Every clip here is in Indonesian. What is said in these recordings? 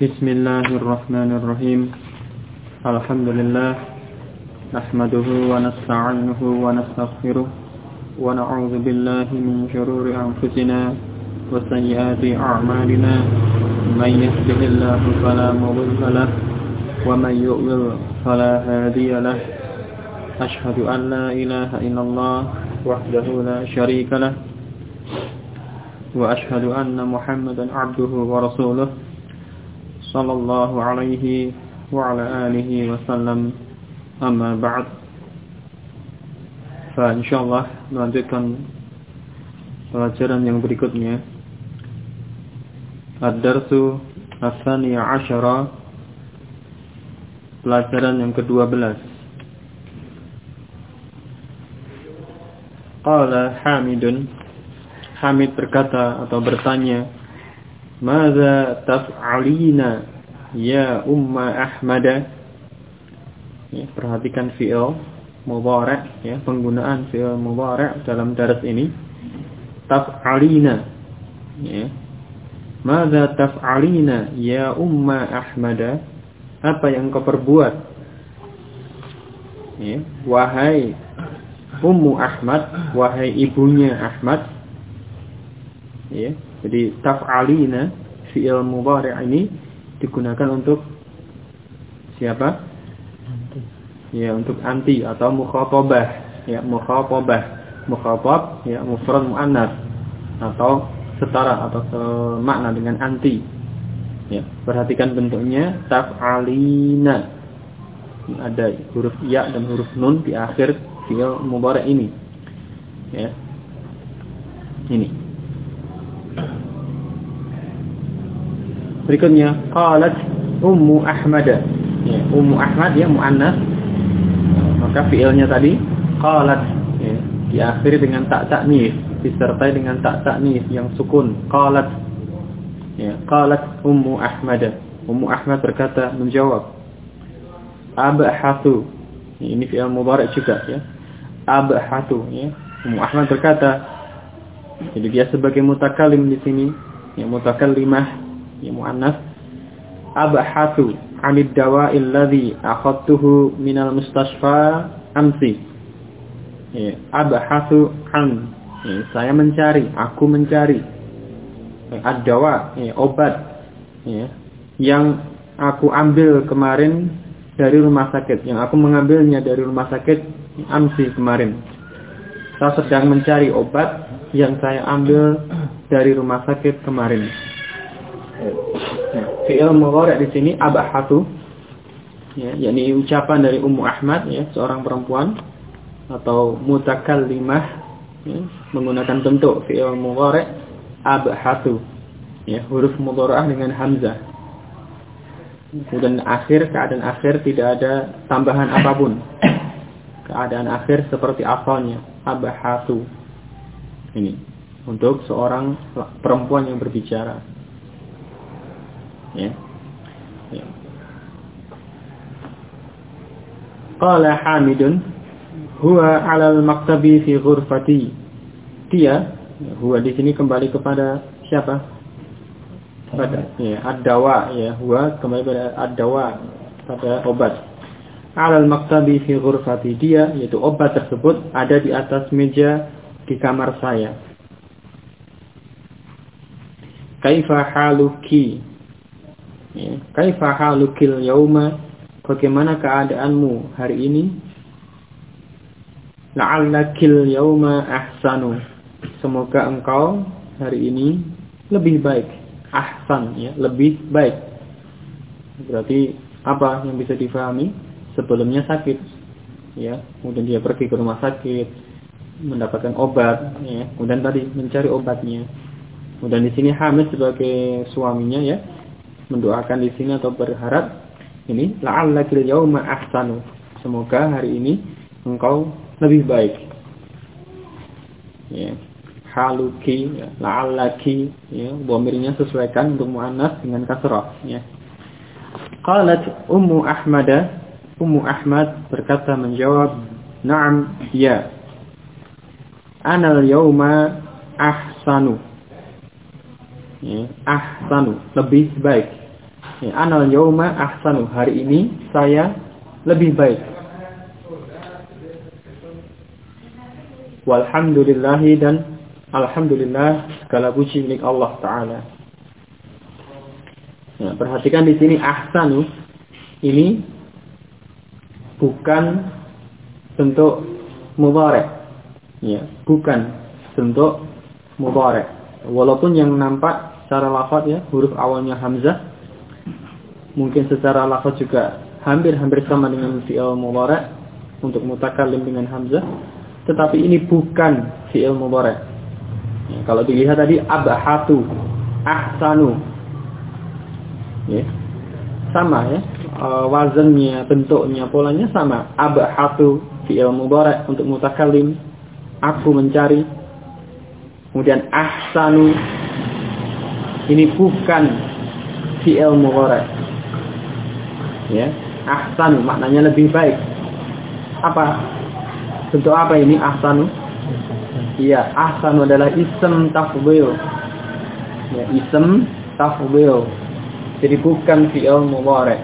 Bismillahirrahmanirrahim. Alhamdulillah. Nahmaduhu wa nasta'inuhu wa nastaghfiruh. Wa na'udzu billahi min shururi anfusina wa sayyiati a'malina. May yahdihillahu fala mudilla lahu wa may yudlil fala hadiya lahu. Ashhadu an la ilaha illallah wahdahu la syarika lahu. Wa ashhadu anna Muhammadan 'abduhu wa rasuluh. Sallallahu alaihi wa ala alihi wa sallam. Amma ba'd. Insyaallah melanjutkan pelajaran yang berikutnya. Ad-darsu ats-tsaniya 'asyara, pelajaran yang ke-12. Qala Hamidun, Hamid berkata atau bertanya, "Madza taf'alina ya Umma Ahmada?" Ya, perhatikan fi'il mudhari', ya, penggunaan fi'il mudhari' dalam dars ini. Taf'alina, ya. Madza taf'alina ya Umma Ahmada? Apa yang kau perbuat, ya, wahai Ummu Ahmad, wahai ibunya Ahmad. Ya, jadi taf'alina fi'il mudhari' ini digunakan untuk siapa? Ya, untuk anti atau mukhatabah. Ya, mukhatabah. Mukhatab ya mufrad muannats atau setara atau semakna dengan anti. Ya, perhatikan bentuknya taf'alina. Ada huruf ya dan huruf nun di akhir fi'il mudhari' ini. Ya. Ini. Berikutnya qalat Ummu Ahmad. Ya, Ummu Ahmad ya muannats. Maka fi'ilnya tadi qalat, ya, diakhiri dengan ta ta'nis, disertai dengan ta ta'nis yang sukun. Qalat. Ya, qalat Ummu Ahmad. Ummu Ahmad berkata, menjawab. Abhathu. Ini fi'il mudhari' juga ya. Abhathu ya. Ummu Ahmad berkata. Jadi dia sebagai mutakallim di sini, ya mutakallimah. Ya muannats. Abhathu 'anid dawa'i alladhi akhadtuhu minal mustashfa amsi. Ya, abhathu 'an. Ya, saya mencari, aku mencari. Ad-dawa, ya, obat, ya, yang aku ambil kemarin dari rumah sakit, yang aku mengambilnya dari rumah sakit amsi kemarin. Saya sedang mencari obat yang saya ambil dari rumah sakit kemarin. Fi'il mudhari' di sini abahatu, ya, yakni ucapan dari Ummu Ahmad, ya, seorang perempuan atau mutakallimah, ya, menggunakan bentuk fi'il mudhari' abahatu, ya, huruf mudhari'ah dengan hamzah. Kemudian keadaan akhir tidak ada tambahan apapun. Keadaan akhir seperti asalnya, abahatu. Ini untuk seorang perempuan yang berbicara. Ya. Ya. Qala Hamidun huwa 'ala al-maktabi fi ghurfati. Dia, huwa di sini kembali kepada siapa? Pada ya, ad-dawa, ya, huwa kembali pada ad-dawa, pada obat. 'Ala al-maktabi fi ghurfati, dia yaitu obat tersebut ada di atas meja di kamar saya. Kaifa haluki? Ya, kaifa halukil yauma? Bagaimana keadaanmu hari ini? La'allakil yauma ahsanu. Semoga engkau hari ini lebih baik. Ahsan, ya, lebih baik. Berarti apa yang bisa difahami? Sebelumnya sakit, ya, kemudian dia pergi ke rumah sakit mendapatkan obat, ya, kemudian tadi mencari obatnya. Kemudian di sini Hamid sebagai suaminya, ya, mendoakan di sini atau berharap ini la'allakil yauma ahsanu. Semoga hari ini engkau lebih baik. Ya. Haluki, ya, la'allaki, ya, dhamirnya sesuaikan untuk muannats dengan kasrah, ya. Qalat Ummu Ahmad, Ummu Ahmad berkata menjawab, "Na'am, ya. Ana al-yauma ahsanu." Ya, ahsanu, lebih baik. Ya, anal yauma ahsanu, hari ini saya lebih baik. Walhamdulillahi, dan alhamdulillah segala puji milik Allah Ta'ala. Ya, perhatikan di sini ahsanu ini bukan bentuk mudhari'. Ya, bukan bentuk mudhari'. Walaupun yang nampak secara lafaz ya, huruf awalnya hamzah, mungkin secara lafaz juga hampir sama dengan fi'il mudhari' untuk mutakallim dengan hamzah, tetapi ini bukan fi'il mudhari'. Ya, kalau dilihat tadi abhatu, ahsanu. Ya. Sama ya. Wazannya, bentuknya, polanya sama. Abhatu fi'il mudhari' untuk mutakallim, aku mencari. Kemudian ahsanu ini bukan fi'il mudhari'. Ya, ahsanu maknanya lebih baik. Apa? Bentuk apa ini ahsanu? Iya, ahsanu adalah ism tafdhil. Ya, ism tafdhil. Jadi bukan fi'il mudhari'.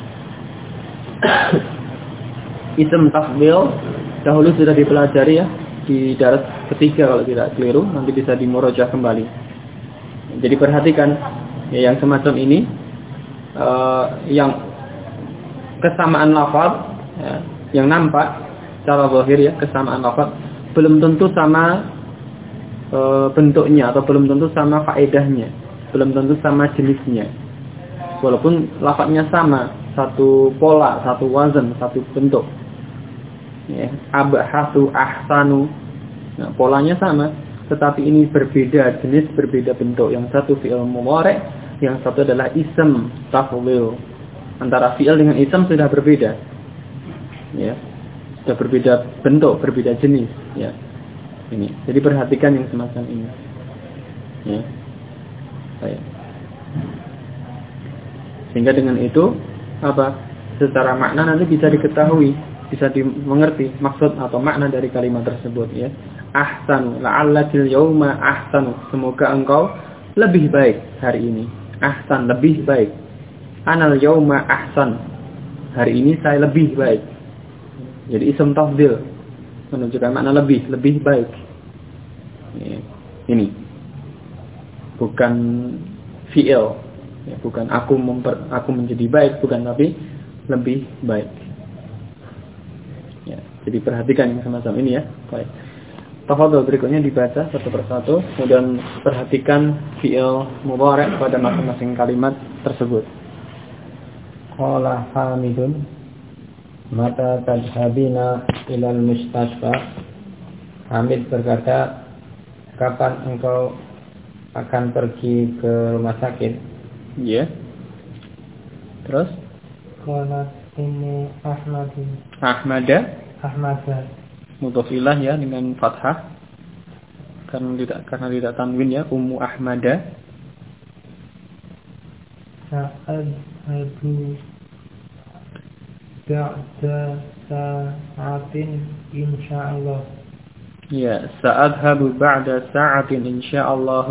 Ism tafdhil dahulu sudah dipelajari ya di daras ketiga kalau tidak keliru, nanti bisa dimurajaah kembali. Jadi perhatikan ya, yang semacam ini yang kesamaan lafaz ya, yang nampak secara zahir ya, kesamaan lafaz belum tentu sama bentuknya atau belum tentu sama faedahnya, belum tentu sama jenisnya. Walaupun lafaznya sama, satu pola, satu wazan, satu bentuk. Ya, abhatu, ahsanu. Nah, polanya sama, tetapi ini berbeda jenis, berbeda bentuk. Yang satu fi'il mudhari', yang satu adalah ism tafdhil. Antara fi'il dengan ism sudah berbeda. Ya. Sudah berbeda bentuk, berbeda jenis, ya. Ini. Jadi perhatikan yang semacam ini. Ya. Baik. Sehingga dengan itu apa? Secara makna nanti bisa diketahui, bisa dimengerti maksud atau makna dari kalimat tersebut ya. Ahsanu, la'allakil yauma ahsanu. Semoga engkau lebih baik hari ini. Ahsan, lebih baik. Anal yauma ahsan. Hari ini saya lebih baik. Jadi ism tafdhil menunjukkan makna lebih baik. Ya. Ini bukan fi'il. Ya, bukan aku menjadi baik, bukan, tapi lebih baik. Ya, jadi perhatikan yang semacam ini ya. Baik. Tafadhol berikutnya dibaca satu persatu, kemudian perhatikan fi'il mudhari' pada masing-masing kalimat tersebut. Qala Hamidun, mata tadhabina ilal mustasfa. Hamid berkata, kapan engkau akan pergi ke rumah sakit? Ya. Terus? Qala inni Ahmadin. Ahmada. Mudhof ilah ya dengan fathah. Karena tidak tanwin ya, Ummu Ahmada. Sa'adhabu ba'da sa'atin insyaallah. Ya, sa'adhabu ba'da sa'atin insyaallah.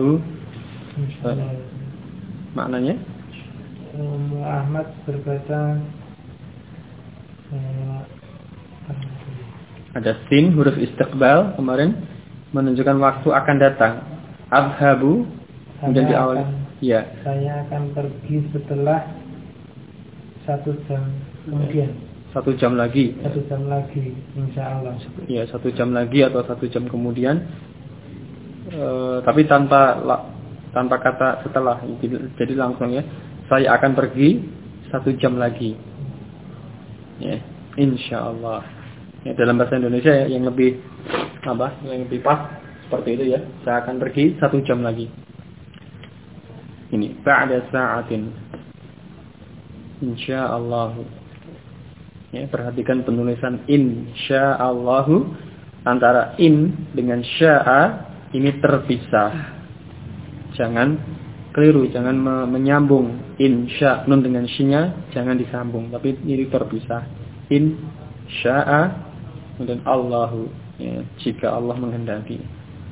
Maknanya? Ahmad berkata ada sin huruf istiqbal kemarin menunjukkan waktu akan datang. Adhabu kemudian di awal ya. Saya akan pergi setelah 1 jam kemudian. 1 jam lagi. 1 jam lagi insyaallah. Ya, 1 jam lagi atau 1 jam kemudian. Tapi tanpa kata setelah, jadi langsung ya, saya akan pergi 1 jam lagi ya, insyaallah ya, dalam bahasa Indonesia ya, yang lebih pas seperti itu ya, saya akan pergi 1 jam lagi. Ini ba'da sa'atin insyaallah ya, perhatikan penulisan insyaallah, antara in dengan sya'a ini terpisah. Jangan keliru, jangan menyambung insya nun dengan syinya, jangan disambung, tapi ini terpisah. In sya'a dan Allahu ya, jika Allah menghendaki.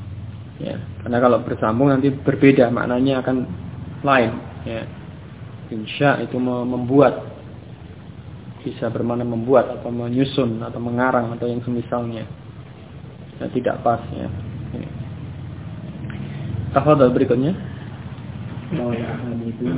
Ya, karena kalau bersambung nanti berbeda, maknanya akan lain ya. Insya itu membuat, bisa bermakna membuat atau menyusun atau mengarang atau yang semisalnya. Nah, tidak pas ya. Tafadhal berikutnya. itu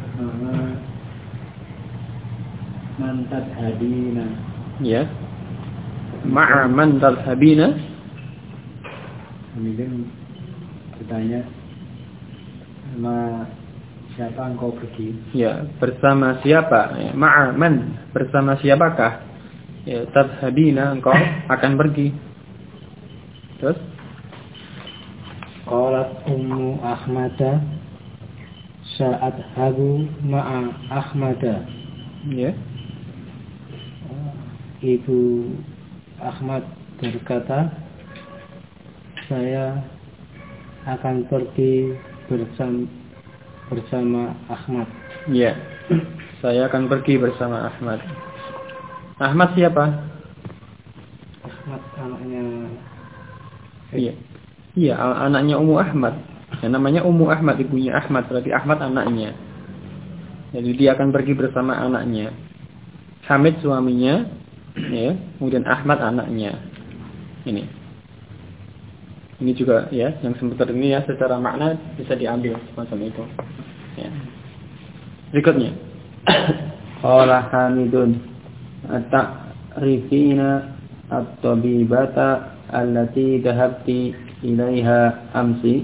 man tadhabina. Ya. Ma'a man tadhabina. Kemudian bertanya, sama siapa engkau pergi? Ya, bersama siapa? Ya, ma'a man, bersama siapakah? Ya, tadhabina, engkau akan pergi. Terus? Qalat Ummu Ahmada sa'adhabu ma'a Ahmada. Ya. Ibu Ahmad berkata, saya akan pergi bersama Ahmad. Ya. Saya akan pergi bersama Ahmad. Ahmad siapa? Ahmad anaknya. Iya. Iya, anaknya Ummu Ahmad. Yang namanya Ummu Ahmad, ibunya Ahmad, berarti Ahmad anaknya. Jadi dia akan pergi bersama anaknya. Hamid suaminya, ya, kemudian Ahmad anaknya. Ini juga ya, yang sebentar ini ya secara makna bisa diambil semacam itu. Ya. Berikutnya. Qala Hamidun at-ta'rifina at-tabibata allati dhahabti ilaiha amsi.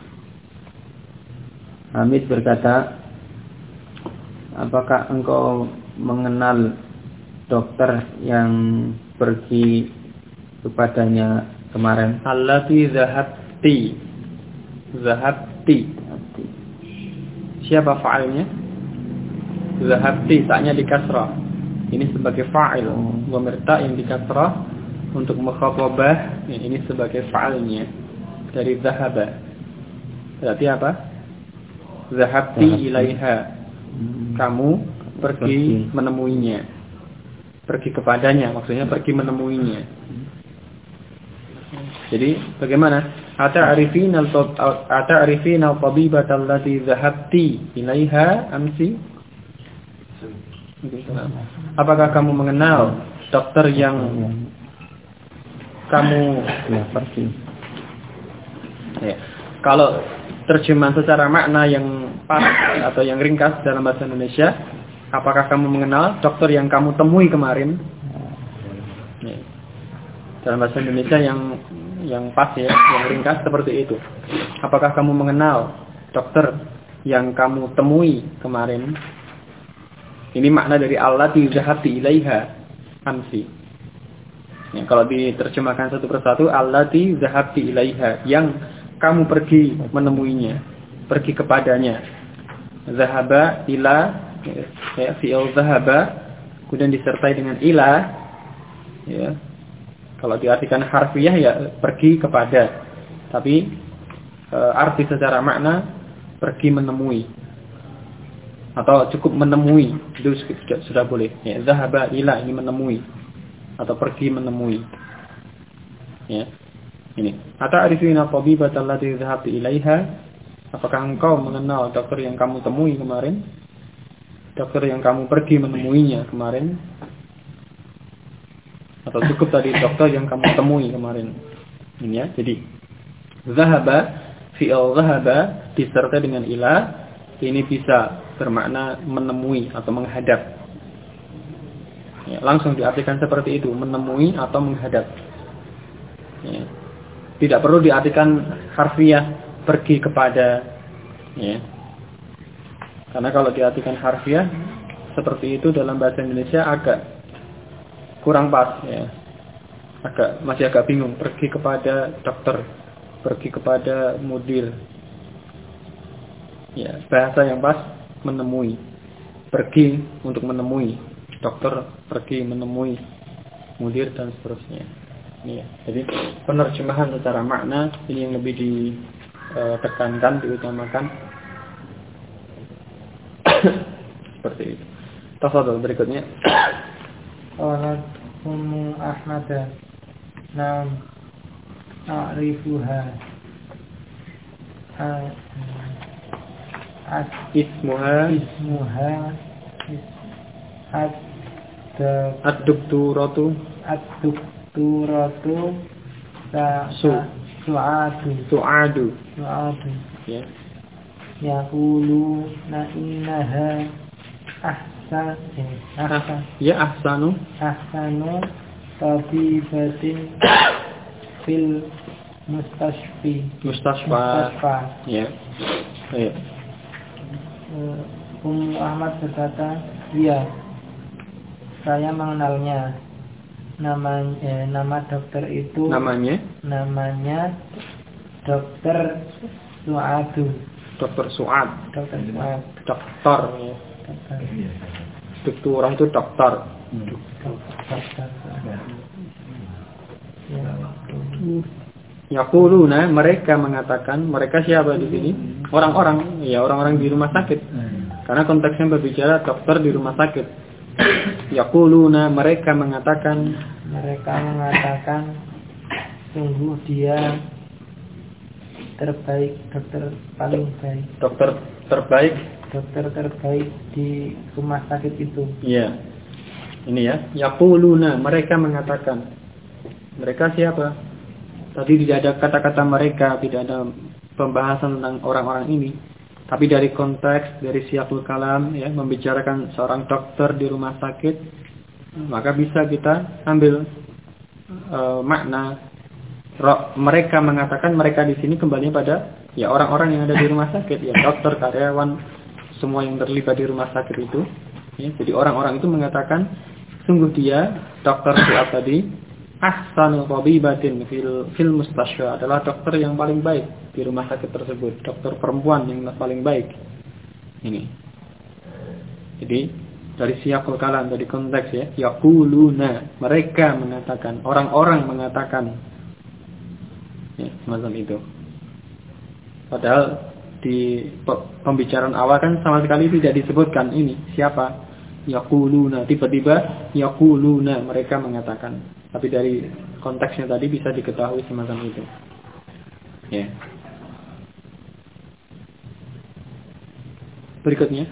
Hamid berkata, apakah engkau mengenal dokter yang pergi kepadanya kemarin? Allati dhahabti. Dhahabti. Siapa fa'ilnya? Dhahabti, ta'nya di kasrah. Ini sebagai fa'il. Wamirta yang di kasrah untuk mukhatabah, ini sebagai fa'ilnya dari dhahaba. Berarti apa? Dhahabti ilaiha. Kamu pergi menemuinya. Pergi kepadanya, maksudnya pergi menemuinya. Jadi bagaimana? Ata'rifina al-tabibata allati dhahabti ilaiha amsi? Apakah kamu mengenal dokter yang kamu pergi? Ya. Kalau terjemahan secara makna yang pas atau yang ringkas dalam bahasa Indonesia, apakah kamu mengenal dokter yang kamu temui kemarin? Ya. Dalam bahasa Indonesia yang pas ya, yang ringkas seperti itu. Apakah kamu mengenal dokter yang kamu temui kemarin? Ini makna dari allati dhahabti ilaiha amsi. Ya, kalau diterjemahkan satu persatu, allati dhahabti ilaiha, yang kamu pergi menemuinya, pergi kepadanya. Dhahaba ila, ya, fi'il dhahaba, kemudian disertai dengan ila, ya. Kalau diartikan harfiah ya pergi kepada, tapi arti secara makna pergi menemui atau cukup menemui itu sudah boleh. Ya, dhahaba ila ini menemui atau pergi menemui. Ya. Ini. Ata'rifina tabibata allati dhahabti ilaiha? Apakah engkau mengenal dokter yang kamu temui kemarin? Dokter yang kamu pergi menemuinya kemarin? Atau cukup tadi dokter yang kamu temui kemarin? Ini ya. Jadi dhahaba, fi'il dhahaba disertai dengan ila, ini bisa bermakna menemui atau menghadap. Ya, langsung diartikan seperti itu, menemui atau menghadap. Ya. Tidak perlu diartikan harfiah pergi kepada, ya. Karena kalau diartikan harfiah seperti itu dalam bahasa Indonesia agak kurang pas, ya. Masih agak bingung. Pergi kepada dokter, pergi kepada mudir. Ya, bahasa yang pas menemui. Pergi untuk menemui dokter, pergi menemui mudir dan seterusnya. Ini ya. Jadi penerjemahan secara makna ini yang lebih ditekankan, diutamakan. Seperti itu. Tafadhol berikutnya. Qalat Ummu Ahmad, "Nam a'rifuha Ismuha ad-doktoratu su'adu. Ya. Yaquluna innaha ahsanu tabibatin fil mustashfa. Ya. Ayo. Ahmad berkata, iya, saya mengenalnya. Nama dokter itu namanya Dokter Su'adu. Dokter Su'ad. Dokter Su'ad. Dokter. Ya. Dokter orang itu dokter. Yaquluna, mereka mengatakan, mereka siapa di sini? Orang-orang, ya orang-orang di rumah sakit. Karena konteksnya berbicara dokter di rumah sakit. Yaquluna, mereka mengatakan, sungguh dia terbaik, dokter paling baik. Dokter terbaik di rumah sakit itu. Iya. Ini ya, yaquluna, mereka mengatakan. Mereka siapa? Tadi tidak ada kata-kata mereka, tidak ada pembahasan tentang orang-orang ini. Tapi dari konteks, dari siyaqul kalam, ya, membicarakan seorang dokter di rumah sakit, maka bisa kita ambil makna. Mereka mengatakan, mereka di sini kembali pada ya orang-orang yang ada di rumah sakit, ya dokter, karyawan, semua yang terlibat di rumah sakit itu. Ya, jadi orang-orang itu mengatakan, sungguh dia dokter Su'ad tadi ahsanu tabibatin fil mustashfa, adalah dokter yang paling baik di rumah sakit tersebut, dokter perempuan yang paling baik. Ini. Jadi dari siyaqul kalam, dari konteks ya, yaquluna, mereka mengatakan, orang-orang mengatakan, ya, semacam itu. Padahal di pembicaraan awal kan sama sekali tidak disebutkan ini siapa. Yaquluna, tiba-tiba yaquluna, mereka mengatakan. Tapi dari konteksnya tadi bisa diketahui semacam itu. Ya. Berikutnya.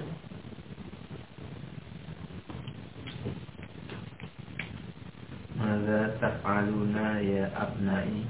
Mada taf'aluna ya abnai?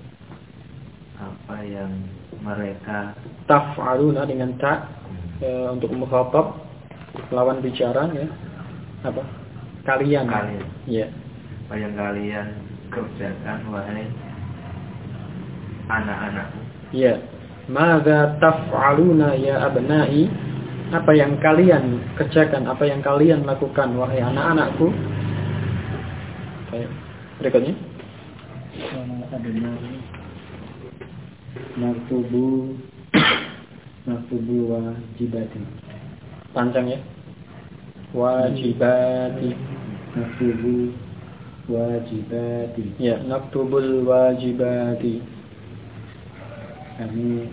Apa yang mereka taf'aluna dengan ta untuk mukhatab, lawan bicara, ya. Apa? Kalian. Ya. Apa yang kalian kerjakan wahai anak-anakku? Ya. Mada taf'aluna ya abnai? Apa yang kalian kerjakan, apa yang kalian lakukan wahai anak-anakku? Baik. Berikutnya. Naktubu wajibati. Panjang ya. Wajibati. Naktubu wajibati. Ya, naktubul wajibati. Kami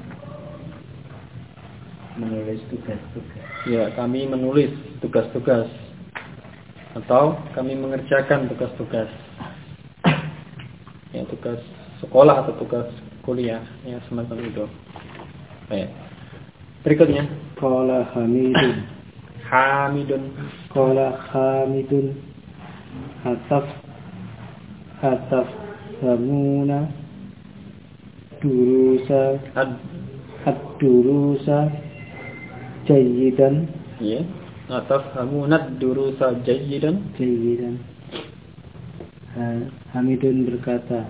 menulis tugas-tugas. Ya, kami menulis tugas-tugas. Atau kami mengerjakan tugas-tugas. Ya, tugas sekolah atau tugas kuliah, ya semacam itu. Baik. Berikutnya, Qala Hamidun. Qala Hamidun. Hataf samuna durusa ad-durusa jayyidan. Ya. Atafhamuna ad-durusa jayyidan. Hamidun berkata,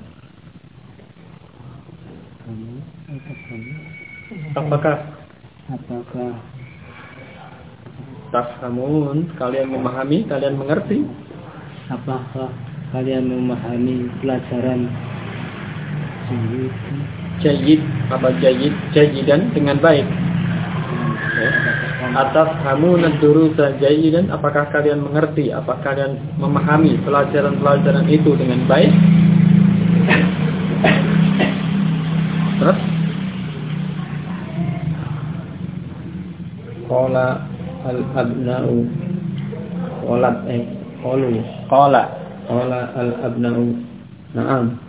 Apakah tafhamun, kalian memahami, kalian mengerti? Apakah kalian memahami pelajaran Jayyid, apa jayyid? Jayyidan, dengan baik. Atafhamuna ad-durusa jayyidan, apakah kalian mengerti, apakah kalian memahami pelajaran-pelajaran itu dengan baik? Terus Qala al-abna'u Qala al-abna'u na'am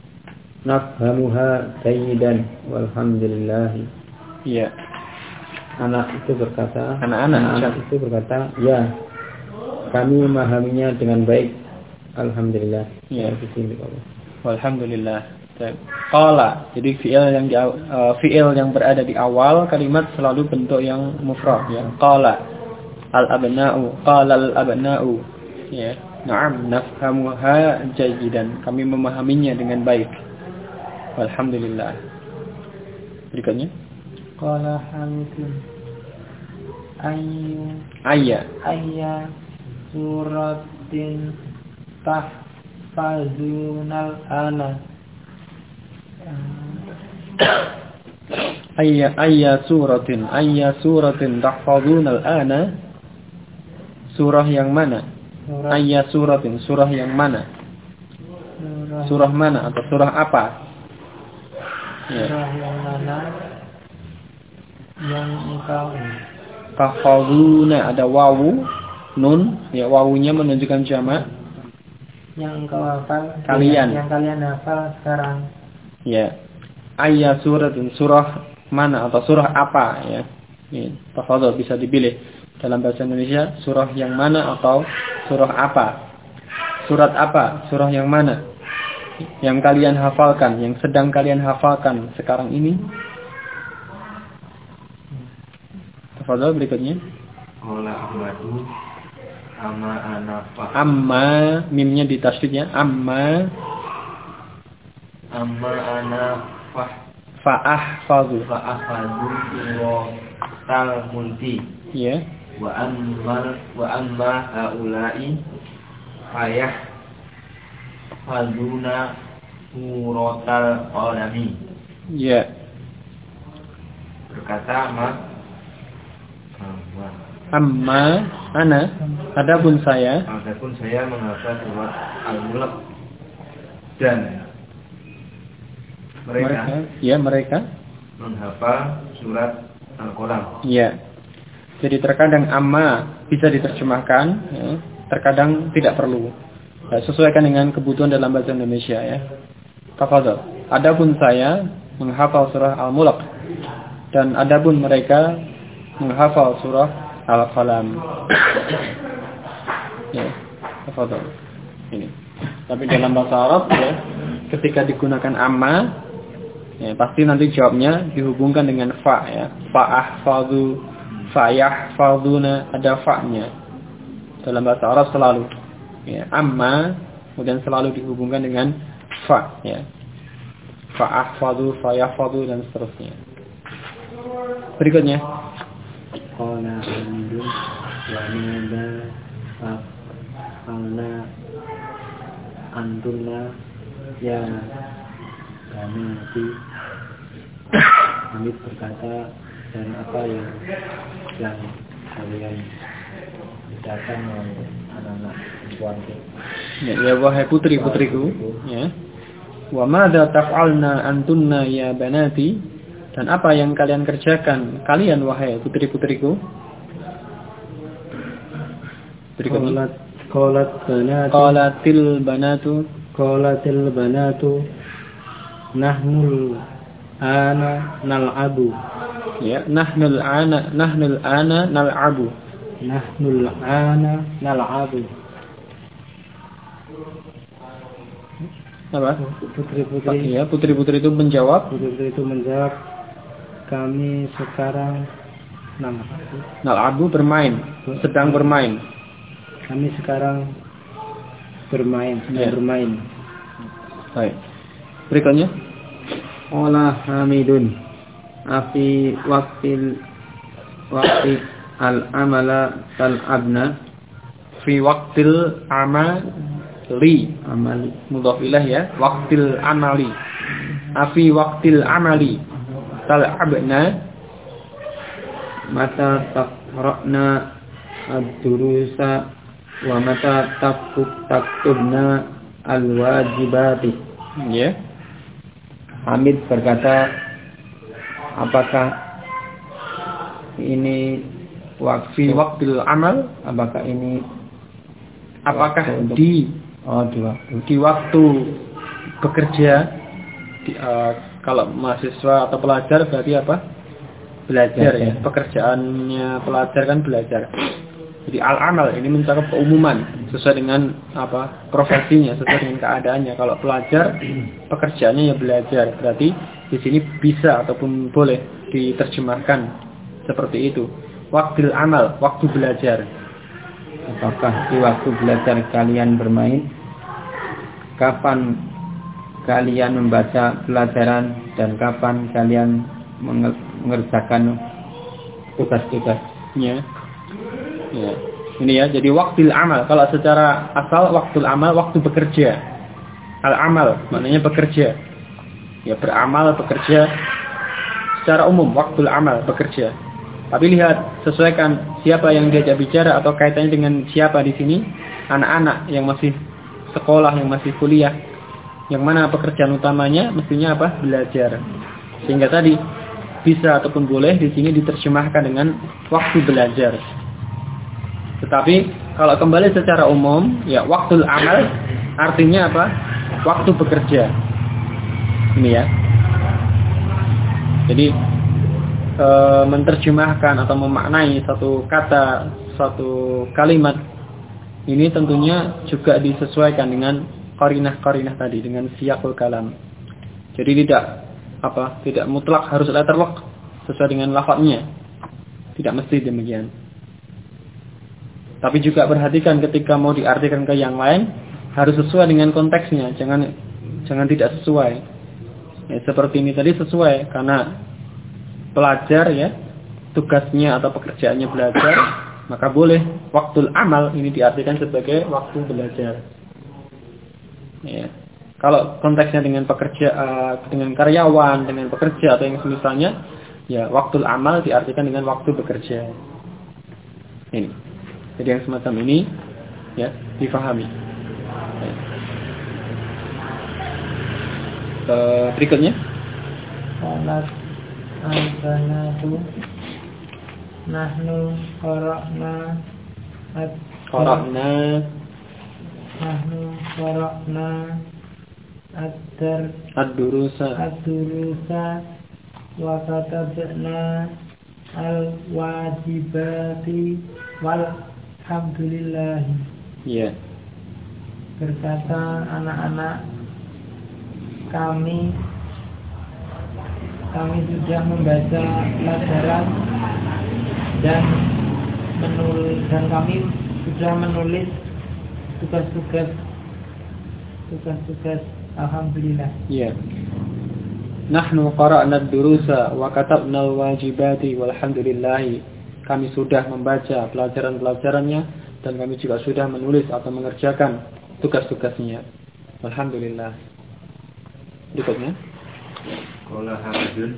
nafhamuha jayyidan walhamdulillah. Ya. Anak itu berkata, Anak-anak itu berkata, ya, kami memahaminya dengan baik. Alhamdulillah. Ya. Bismillah. Alhamdulillah. Qala, jadi fi'il yang berada di awal kalimat selalu bentuk yang mufrad ya. Qala al-abna'u, qala al-abna'u. Ya. Na'am nafhamuha jayidan. Kami memahaminya dengan baik. Alhamdulillah. Berikutnya. Qala Hamidun Ayya suratin tahfazunal ana. Ayya suratin tahfazunal ana. Surah yang mana? Ayya suratin, surah yang mana? Surah mana atau surah apa? Ya. Surah yang mana yang engkau Tahfazuna, ada wawu, nun, ya wawunya menunjukkan jamak. Yang engkau hafal, Kalian. yang kalian hafal sekarang. Ya. Ayya suratin, surah mana atau surah apa ya? Ini tafadhol bisa dipilih dalam bahasa Indonesia, surah yang mana atau surah apa? Surat apa? Surah yang mana? Yang kalian hafalkan, yang sedang kalian hafalkan sekarang ini. Tafadhol berikutnya. Qala Ahmadu Amma, mimnya ditasydid ya. Amma ana fa'ahfazu suratal mulki. ya. Wa amma haula'i fazuna suratal qalami. Ya. Berkata Amma ana, adapun saya menghafal surat Al-Mulk dan mereka menghafal surat Al-Qalam. Ya. Jadi terkadang amma bisa diterjemahkan, ya. Terkadang tidak perlu. Ya, sesuaikan dengan kebutuhan dalam bahasa Indonesia ya. Tafadhol. Adapun saya menghafal surah Al-Mulk dan adapun mereka menghafal surah Al-Qalam. Ya, tafadhol. Ini. Tapi dalam bahasa Arab ya, ketika digunakan amma, ya, pasti nanti jawabnya dihubungkan dengan fa ya. Fa'ahfadhu, fa'yahfadhuna, ada fa-nya. Dalam bahasa Arab selalu ya, amma kemudian selalu dihubungkan dengan fa ya. Fa'ahfadhu, fa'yahfadhu dan seterusnya. Berikutnya. Qala Hamidun wa nada fa'alna antunna ya banati. Hamid berkata, dan apa yang kalian datang anak-anak perempuanku. Ya wahai putri-putriku ya. Wa madza taf'alna antunna ya banati. Dan apa yang kalian kerjakan kalian wahai putri-putriku? Berikutnya. Qalatil banatu nahnul ana nal'abu. Ya, nahnul ana nal'abu. Apa? Putri-putri. Ya, putri-putri itu menjawab. Kami sekarang nal'abu bermain, sedang bermain. Kami sekarang bermain. Baik. Berikutnya. Qala Hamidun afi waqti al-amala tal'abna Fi waqtil amali mudhaf ilaih ya. Waqtil amali. Afi waqtil amali tal'abna mata taqra'na ad-durusa wa mata taktubna al-wajibati. Ya. Hamid berkata, apakah ini Fi waqtil amal, apakah ini di waktu bekerja kalau mahasiswa atau pelajar berarti apa? belajar ya. Pekerjaannya pelajar kan belajar. Jadi al-amal ini mencakup keumuman sesuai dengan profesinya, sesuai dengan keadaannya. Kalau pelajar pekerjaannya ya belajar, berarti di sini bisa ataupun boleh diterjemahkan seperti itu. Waktil amal, waktu belajar. Apakah di waktu belajar kalian bermain? Kapan kalian membaca pelajaran dan kapan kalian mengerjakan tugas-tugasnya? Ya. Ini ya, jadi waktil amal. Kalau secara asal waktul amal waktu bekerja. Al-amal maknanya bekerja. Ya, beramal, bekerja. Secara umum waktul amal bekerja. Tapi lihat, sesuaikan siapa yang diajak bicara atau kaitannya dengan siapa di sini. Anak-anak yang masih sekolah, yang masih kuliah. Yang mana pekerjaan utamanya mestinya belajar. Sehingga tadi bisa ataupun boleh di sini diterjemahkan dengan waktu belajar. Tetapi kalau kembali secara umum, ya waktul amal artinya waktu bekerja. Ini ya. Jadi menerjemahkan atau memaknai satu kata, satu kalimat ini tentunya juga disesuaikan dengan qarinah-qarinah tadi, dengan siyaqul kalam. Jadi tidak mutlak harus letter lock sesuai dengan lafadznya. Tidak mesti demikian. Tapi juga perhatikan ketika mau diartikan ke yang lain harus sesuai dengan konteksnya, jangan tidak sesuai. Ya, seperti ini tadi sesuai karena pelajar ya tugasnya atau pekerjaannya belajar, maka boleh waktul amal ini diartikan sebagai waktu belajar. Ya. Kalau konteksnya dengan pekerja, dengan karyawan, dengan pekerja atau yang semisalnya, ya waktul amal diartikan dengan waktu bekerja. Ini. Jadi yang semacam ini ya difahami. Berikutnya. Salat al-banatu nahnu qara'na ad-durusa wa katabna al-wajibati walhamdulillah. Ya. Berkata anak-anak, kami sudah membaca pelajaran dan kami sudah menulis tugas-tugas alhamdulillah. Ya. Nahnu qara'na ad-durusa wa katabna al-wajibati walhamdulillah. Kami sudah membaca pelajaran-pelajarannya dan kami juga sudah menulis atau mengerjakan tugas-tugasnya. Alhamdulillah. Berikutnya. Qala Hamdun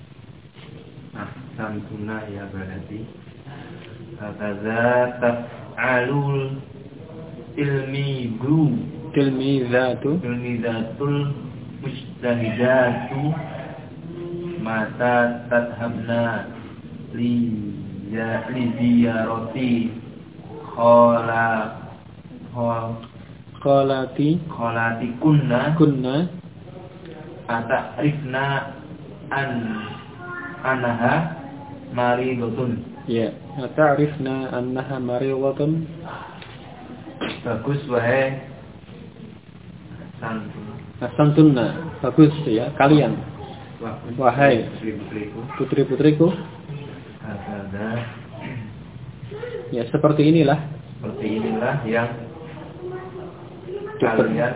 ahsantuna ya berarti hakaza taf'alul tilmizatul mujtahidatu mata tadhabna li ziyarati kholati kunna ata'rifna annaha maridatun. Ya, ata'rifna annaha maridatun. Bagus wahai Santunna. Bagus ya kalian. Wahai putri-putriku. Ya seperti inilah yang kalian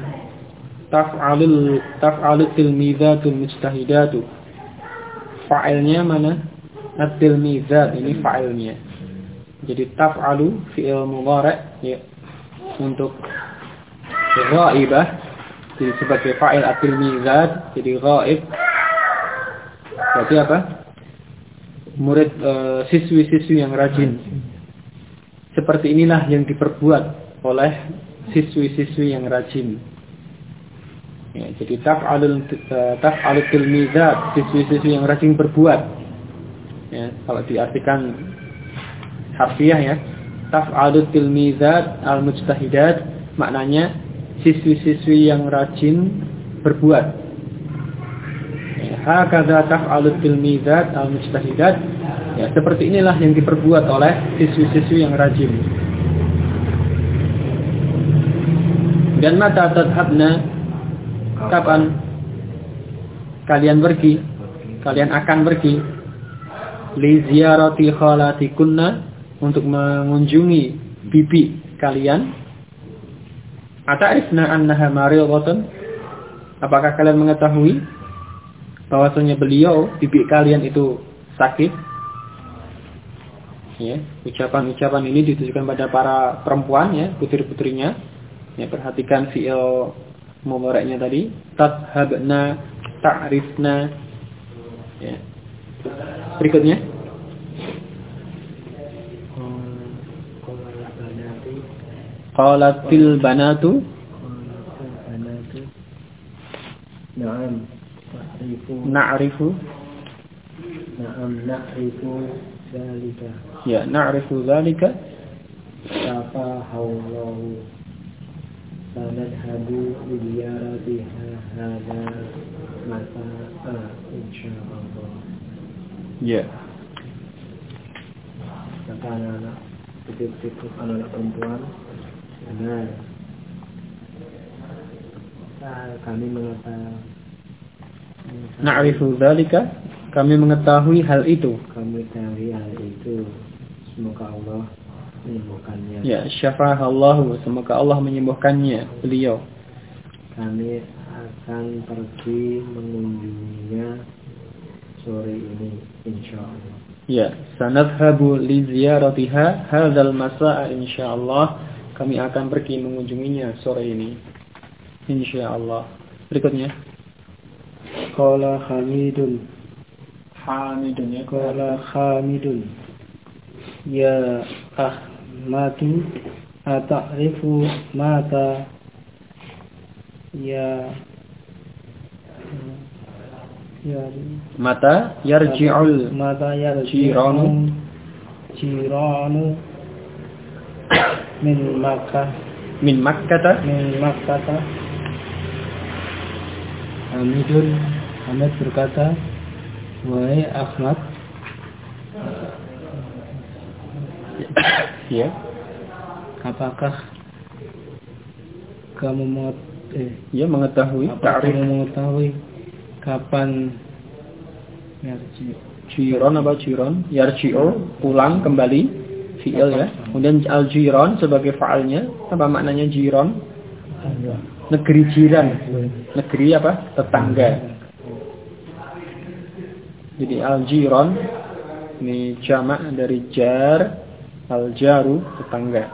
taf'alul tilmizatul mujtahidatu. Fa'ilnya mana? At-tilmizat ini fa'ilnya. Jadi taf'alu fi'il mudhari' ya untuk ghaibah jadi sebagai fa'il at-tilmizat jadi ghaib. Berarti murid siswi-siswi yang rajin. Seperti inilah yang diperbuat oleh siswi-siswi yang rajin. Ya, jadi taf'alul tilmizat, siswi-siswi yang rajin berbuat. Ya, kalau diartikan harfiah ya, taf'alul tilmizat al-mujtahidat maknanya siswi-siswi yang rajin berbuat. Ya, Hakadza taf'alut tilmizat al-mujtahidat. Ya, seperti inilah yang diperbuat oleh siswi-siswi yang rajin. Dan mata tadhabna, kapan kalian pergi? Kalian akan pergi li ziyarati khalatikunna, untuk mengunjungi bibi kalian. Ata'rifna annaha maridatun, apakah kalian mengetahui bahwasanya beliau, bibi kalian itu sakit? Ya, ucapan-ucapan ini ditujukan pada para perempuan, ya, putri-putrinya. Ya, perhatikan fi'il mudhari'nya tadi, tadhabna, ta'rifna. Ya. Berikutnya, qalatil banatu, na'rifu dzalika. Ya, na'rifu dzalika. Tafahawlahu sanadhabu bidiyaratiha hada masa'a insyaallah. Ya. Kata anak-anak, titik-titik anak perempuan, benar. Kami mengetahui. Na'rifu dzalika, kami mengetahui hal itu. Kami mengetahui hal itu. Semoga Allah menyembuhkannya. Ya, syafahallahu, semoga Allah menyembuhkannya beliau. Kami akan pergi mengunjunginya sore ini, insyaallah. Ya, sanadhabu li ziyaratiha hadzal masa'a insyaallah. Kami akan pergi mengunjunginya sore ini, insyaallah. Berikutnya, Qala Hamidun, ya. Qala Hamidun, ya Ahmadu, ata'rifu mata mata yarji'ul jiranu min Makkah. Hamid berkata, wahai Ahmad, ya, apakah kamu mengetahui kapan yarji'u pulang kembali, fi'il, ya. Kemudian al-jiran sebagai fa'alnya, apa maknanya jiran? Negeri jiran. Negeri apa? Tetangga. Jadi al-jiran ini jamak dari jar, al-jaru, tetangga.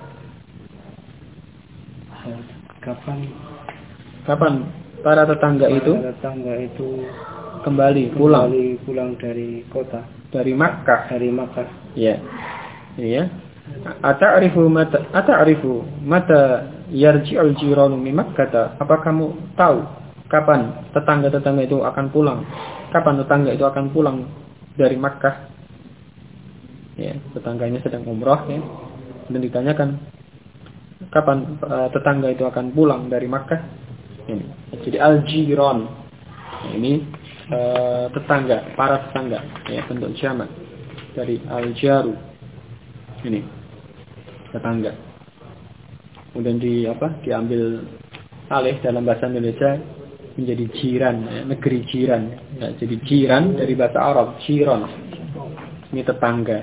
Kapan para tetangga itu kembali pulang dari kota, dari Makkah. Ya. Ya. Ata'rifu mata yarji'ul jiranu min Makkah. Apa kamu tahu kapan tetangga-tetangga itu akan pulang? Kapan tetangga itu akan pulang dari Makkah? Ya, tetangganya sedang umrah, ya. Dan ditanyakan kapan tetangga itu akan pulang dari Makkah? Ini. Jadi al-jiran. Ini tetangga, para tetangga, ya, bentuk jamak dari al-jaru. Ini tetangga. Kemudian diambil alih dalam bahasa Indonesia menjadi jiran, ya, negeri jiran. Ya, jadi jiran dari bahasa Arab, jiran. Ini tetangga.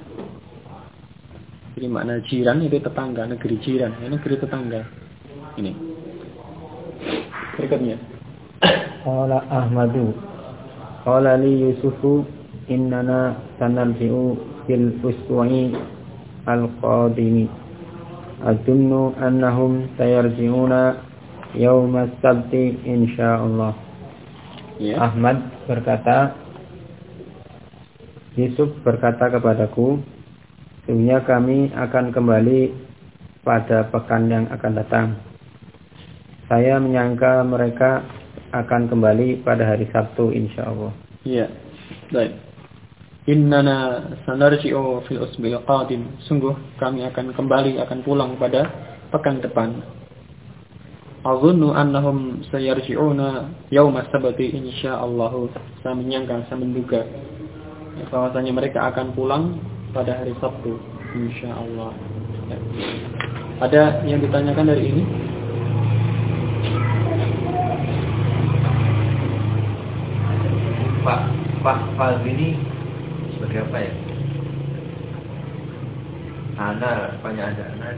Jadi makna jiran itu tetangga, negeri jiran, ya, negeri tetangga. Ini. Berikutnya. Qala Ahmadu, qala li Yusufu, innana sanarji'u fil usbu'i al-qadimi. Adunnu annahum sayarji'una yawma sabti insyaallah. Yeah. Ahmad berkata, Yusuf berkata kepadaku, sesungguhnya kami akan kembali pada pekan yang akan datang. Saya menyangka mereka akan kembali pada hari Sabtu insyaallah. Iya. Baik. Innana sanarji'u fil usbu'il qadim. Sungguh kami akan kembali, akan pulang pada pekan depan. Azunnu annahum sayarji'una yauma sabti insyaallah. Saya menyangka, saya menduga bahwasanya mereka akan pulang pada hari Sabtu insyaallah. Ya. Ada yang ditanyakan dari ini? Pak ini sebagai apa ya? Ana, banyak ada ana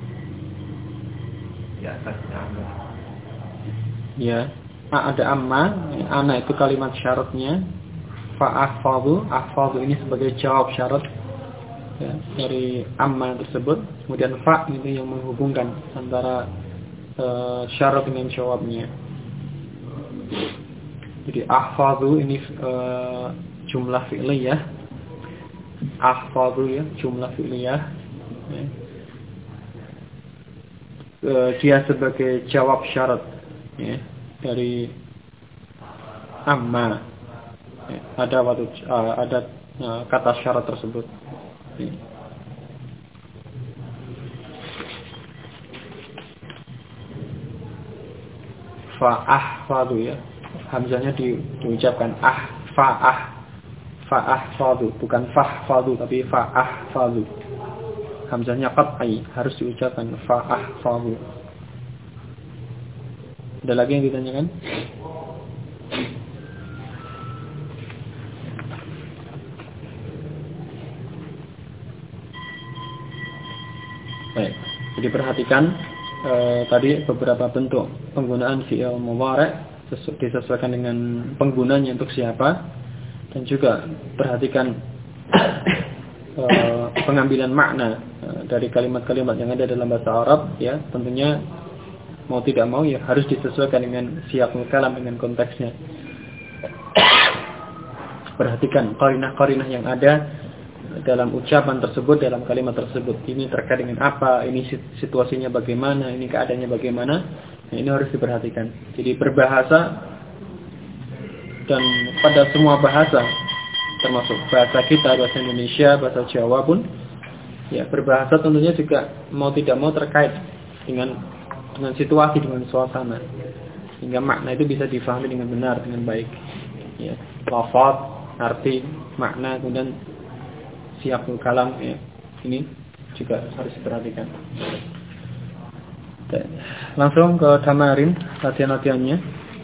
di atas amma. Ya, ada amma, ana itu kalimat syaratnya. Ahfadhu ini sebagai jawab syarat ya, dari amma tersebut. Kemudian fa itu yang menghubungkan antara syarat dengan jawabnya. Jadi ahfadhu ini jumlah fi'liyah. Ahfadhu ya, jumlah fi'liyah. Ya. Dia sebagai jawab syarat ya, dari amma. Ya, ada kata syarat tersebut. Ya. Fa'ahfadhu ya. Hamzahnya diucapkan fa'ahfadhu, bukan fahfadhu tapi fa'ahfadhu. Hamzahnya qat'i, harus diucapkan fa'ahfadhu. Ada lagi yang ditanyakan? Baik, jadi perhatikan tadi beberapa bentuk penggunaan fi'il mudhari' disesuaikan dengan penggunanya untuk siapa, dan juga perhatikan pengambilan makna dari kalimat-kalimat yang ada dalam bahasa Arab ya, tentunya mau tidak mau ya harus disesuaikan dengan siyaqul kalam, dengan konteksnya. Perhatikan qarinah-qarinah yang ada dalam ucapan tersebut, dalam kalimat tersebut. Ini terkait dengan apa, ini situasinya bagaimana, ini keadaannya bagaimana. Nah, ini harus diperhatikan. Jadi berbahasa dan pada semua bahasa, termasuk bahasa kita, bahasa Indonesia, bahasa Jawa pun, ya berbahasa tentunya juga mau tidak mau terkait dengan situasi, dengan suasana, sehingga makna itu bisa difahami dengan benar, dengan baik. Ya, lafaz, arti, makna, kemudian siyaqul kalam, ya, ini juga harus diperhatikan. Langsung ke tamarin, latihan-latihannya.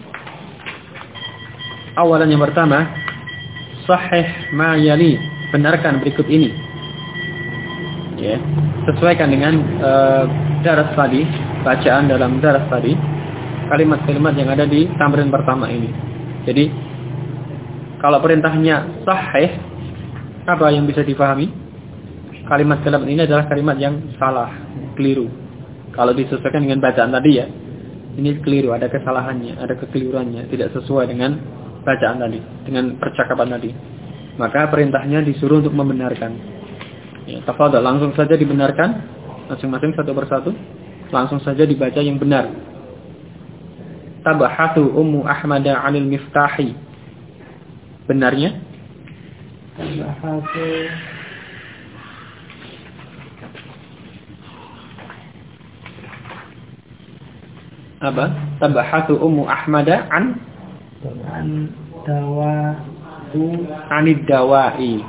Awalan yang pertama, sahih ma yali, benarkan berikut ini. Ya, sesuaikan dengan daras tadi, bacaan dalam daras tadi, kalimat-kalimat yang ada di tamarin pertama ini. Jadi, kalau perintahnya sahih, apa yang bisa difahami? Kalimat-kalimat ini adalah kalimat yang salah, keliru. Kalau disesuaikan dengan bacaan tadi ya, ini keliru, ada kesalahannya, ada kekeliruannya, tidak sesuai dengan bacaan tadi, dengan percakapan tadi. Maka perintahnya disuruh untuk membenarkan. Ya, tafadhal, langsung saja dibenarkan, masing-masing satu persatu, langsung saja dibaca yang benar. Tabahatu Ummu Ahmada 'anil Miftahi. Benarnya? Tabahatu apa? Tabahatu Ummu Ahmada an anid dawai.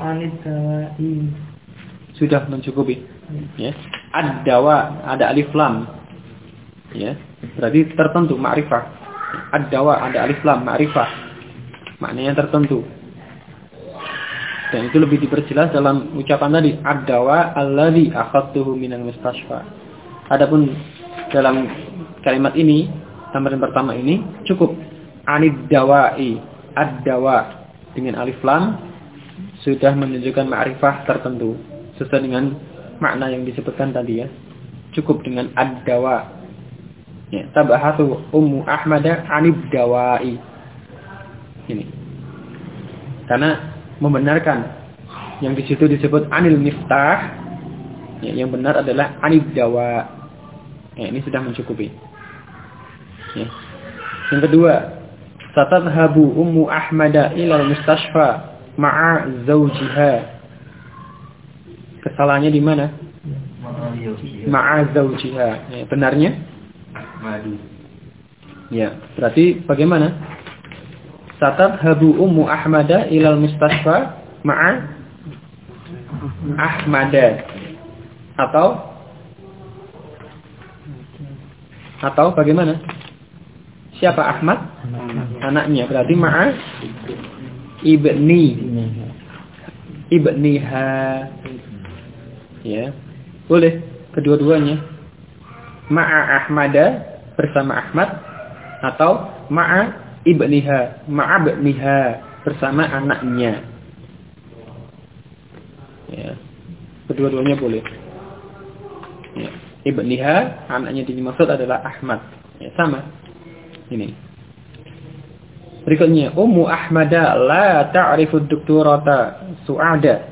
Sudah mencukupi. Ya. Ad-dawa, ada alif lam. Ya. Berarti tertentu, ma'rifah. Ad-dawa, ada alif lam, ma'rifah. Maknanya tertentu. Dan itu lebih diperjelas dalam ucapan tadi, ad-dawa alladzi akhadtuhu minal mustashfa. Adapun dalam kalimat ini, tamarin pertama ini cukup anid dawai, ad-dawa dengan alif lam sudah menunjukkan ma'rifah tertentu sesuai dengan makna yang disebutkan tadi ya. Cukup dengan ad-dawa. Ya, tabahatu Ummu Ahmada 'anid dawai. Ini. Karena membenarkan yang di situ disebut anil miftah, ya, yang benar adalah anid dawa. Ya, ini sudah mencukupi. Ya. Yang kedua, satadhabu Ummu Ahmada ila al-mustashfa ma'a zawjiha. Kesalahannya di mana? Ma'a zawjiha. Ya, benarnya? Ya, berarti bagaimana? Satadhabu Ummu Ahmada ilal mustasfa ma'a Ahmada. Atau bagaimana? Siapa Ahmad? Anaknya. Berarti ma'a ibniha. Ya. Boleh kedua-duanya. Ma'a Ahmada bersama Ahmad atau ma'a ibniha bersama anaknya. Ya. Kedua-duanya boleh. Ya. Ibniha, anaknya dimaksud adalah Ahmad. Ya, sama. Ini. Berikutnya, Ummu Ahmada la ta'rifu doktorata Su'ada.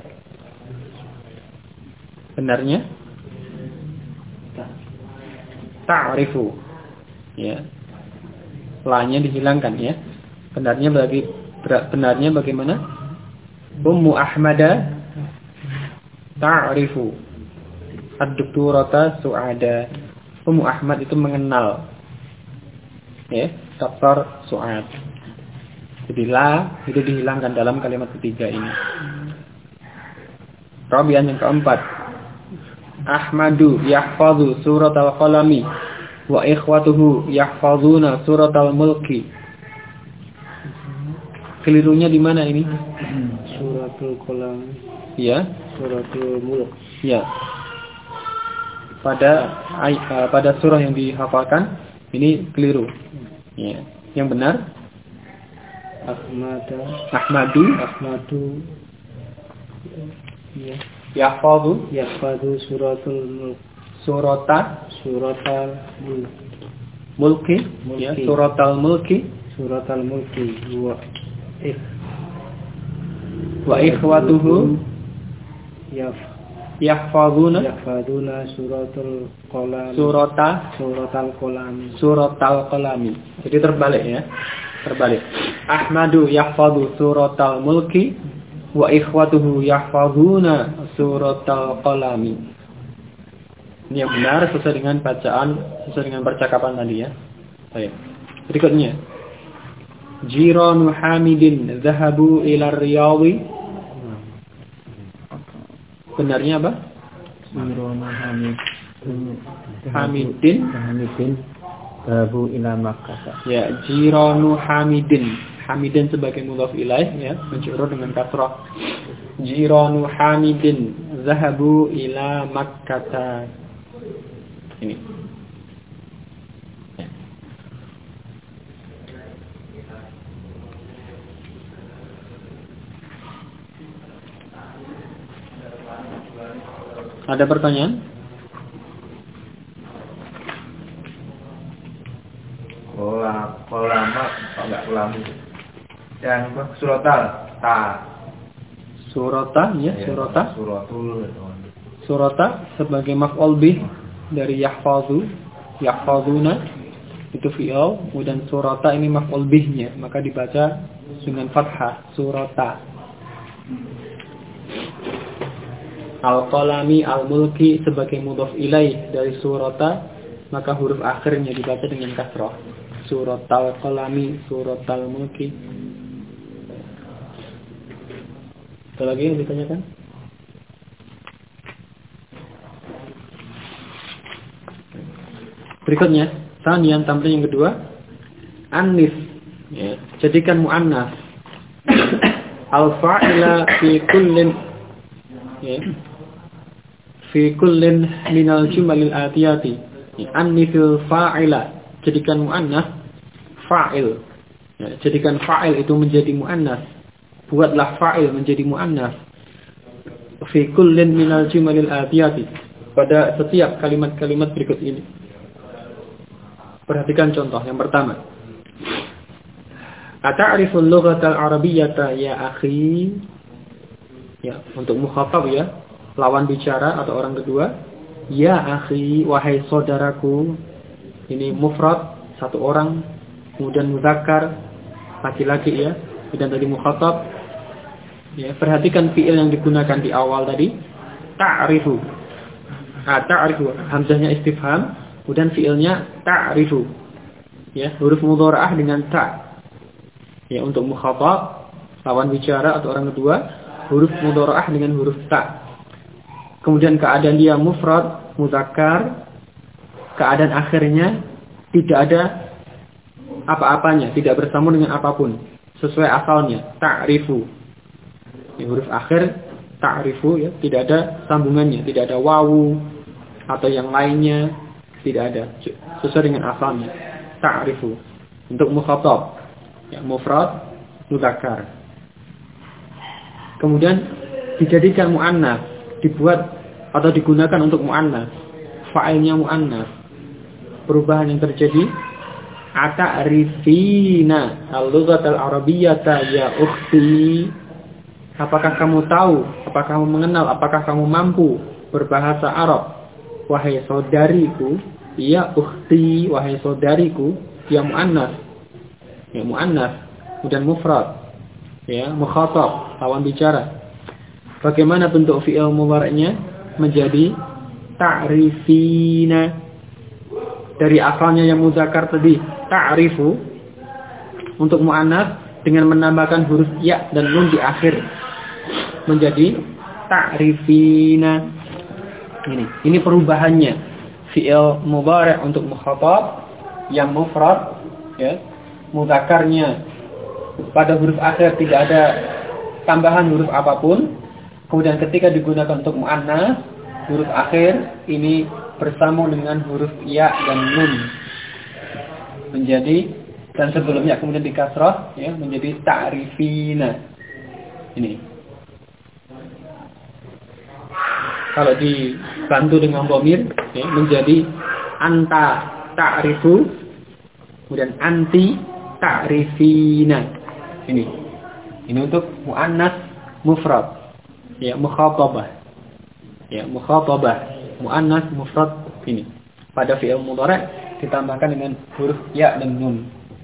Benarnya? Ta'rifu. Ya. La-nya dihilangkan ya. Benarnya bagaimana? Ummu Ahmada ta'rifu ad-doktorata Su'ada. Ummu Ahmad itu mengenal ya, Dr. Su'ad. Jadi la itu dihilangkan dalam kalimat ketiga ini. Rabi'an yang keempat. Ahmadu yahfazu surat al-qalami wa ikhwatuhu yahfazuna surat al-mulki. Kelirunya di mana ini? Suratul qalam. Ya, Suratul mulk. ya. Pada surah yang dihafalkan ini keliru. Ya. Yang benar Ahmadu ya. Yahfadhu suratul mulk. Suratal mulki. Ya, suratal mulki wa ikhwatuhu yahfaduna suratal qalami. Jadi terbalik ya. Terbalik. Ahmadu yahfadhu suratal mulki wa ikhwatuhu yahfaduna suratal qalami. Ini yang benar sesuai dengan percakapan tadi ya. Baik. Berikutnya. Jiranu Hamidin zahabu ila Riyadhi. Benarnya apa? Jiranu Hamidin zahabu ila Makkah. Ya, jiranu Hamidin. Hamidin sebagai mudhaf ilaih ya, majrur dengan kasrah. Jiranu Hamidin zahabu ila Makkah. Ini. Ya. Ada pertanyaan? Kolama enggak kolamu. Yang suratal Surata ya, surata. Surata sebagai maf'ul bih dari yahfazuna itu fi'il, kemudian surata ini maf'ul bihnya, maka dibaca dengan fathah surata. Al-qalami al-mulki sebagai mudhaf ilaih dari surata, maka huruf akhirnya dibaca dengan kasrah. Suratal qalami, suratal mulki. Ada lagi yang ditanyakan? Berikutnya, tanian tamrin yang kedua, anis, ya, jadikan muannas. Al-fa'ila fi kullin, ya, fi kullin minal jumalil atiyati. Annisil fa'ila, jadikan muannas fa'il. Ya, jadikan fa'il itu menjadi muannas. Buatlah fa'il menjadi muannas. Fi kullin minal jumalil atiyati. Pada setiap kalimat-kalimat berikut ini. Perhatikan contoh yang pertama. Ata'riful lughatal arabiyyata ya akhi? Ya, untuk mukhatab ya, lawan bicara atau orang kedua. Ya akhi, wahai saudaraku. Ini mufrad, satu orang. Kemudian mudzakkar, laki-laki ya. Dan tadi mukhatab. Ya, perhatikan fi'il yang digunakan di awal tadi. Ta'rifu. Ta'rifu, hamzahnya istifham. Kemudian fi'ilnya ta'rifu. ya, huruf mudhara'ah dengan ta. Ya, untuk mukhatab, lawan bicara atau orang kedua, huruf mudhara'ah dengan huruf ta. Kemudian keadaan dia mufrad, muzakkar, keadaan akhirnya tidak ada apa-apanya, tidak bersambung dengan apapun, sesuai asalnya, ta'rifu. Ya, huruf akhir ta'rifu, ya, tidak ada sambungannya, tidak ada wawu atau yang lainnya, tidak ada, sesuai dengan asalnya, ta'rifu. Untuk mukhatab, ya, mufrad, muzakkar. Kemudian dijadikan muannas, dibuat atau digunakan untuk muannas, fa'ilnya muannas. Perubahan yang terjadi, ata'rifina al-lughat al-arabiyyata ya ukhti. Apakah kamu tahu, apakah kamu mengenal, apakah kamu mampu berbahasa Arab, wahai saudariku? Ya ukhti, wahai saudariku. Ya muannas, ya muannas. Kemudian mufrad, ya mukhatab, lawan bicara. Bagaimana bentuk fi'il mudhari'nya? Menjadi ta'rifina. Dari asalnya yang muzakkar tadi, ta'rifu, untuk muannas dengan menambahkan huruf ya dan nun di akhir, menjadi ta'rifina. Ini perubahannya. Fi'il mudhari' untuk mukhatab yang mufrad, ya, mudzakarnya pada huruf akhir tidak ada tambahan huruf apapun. Kemudian ketika digunakan untuk muannas, huruf akhir ini bersambung dengan huruf ya dan nun, menjadi, dan sebelumnya kemudian di kasrah, ya, menjadi ta'rifina. Ini kalau dibantu dengan dhamir, ya, menjadi anta ta'rifu, kemudian anti ta'rifina. Ini untuk muannas mufrad, ya, mukhatabah, ya, mukhatabah, muannas mufrad. Ini pada fi'il mudhari' ditambahkan dengan huruf ya dan nun.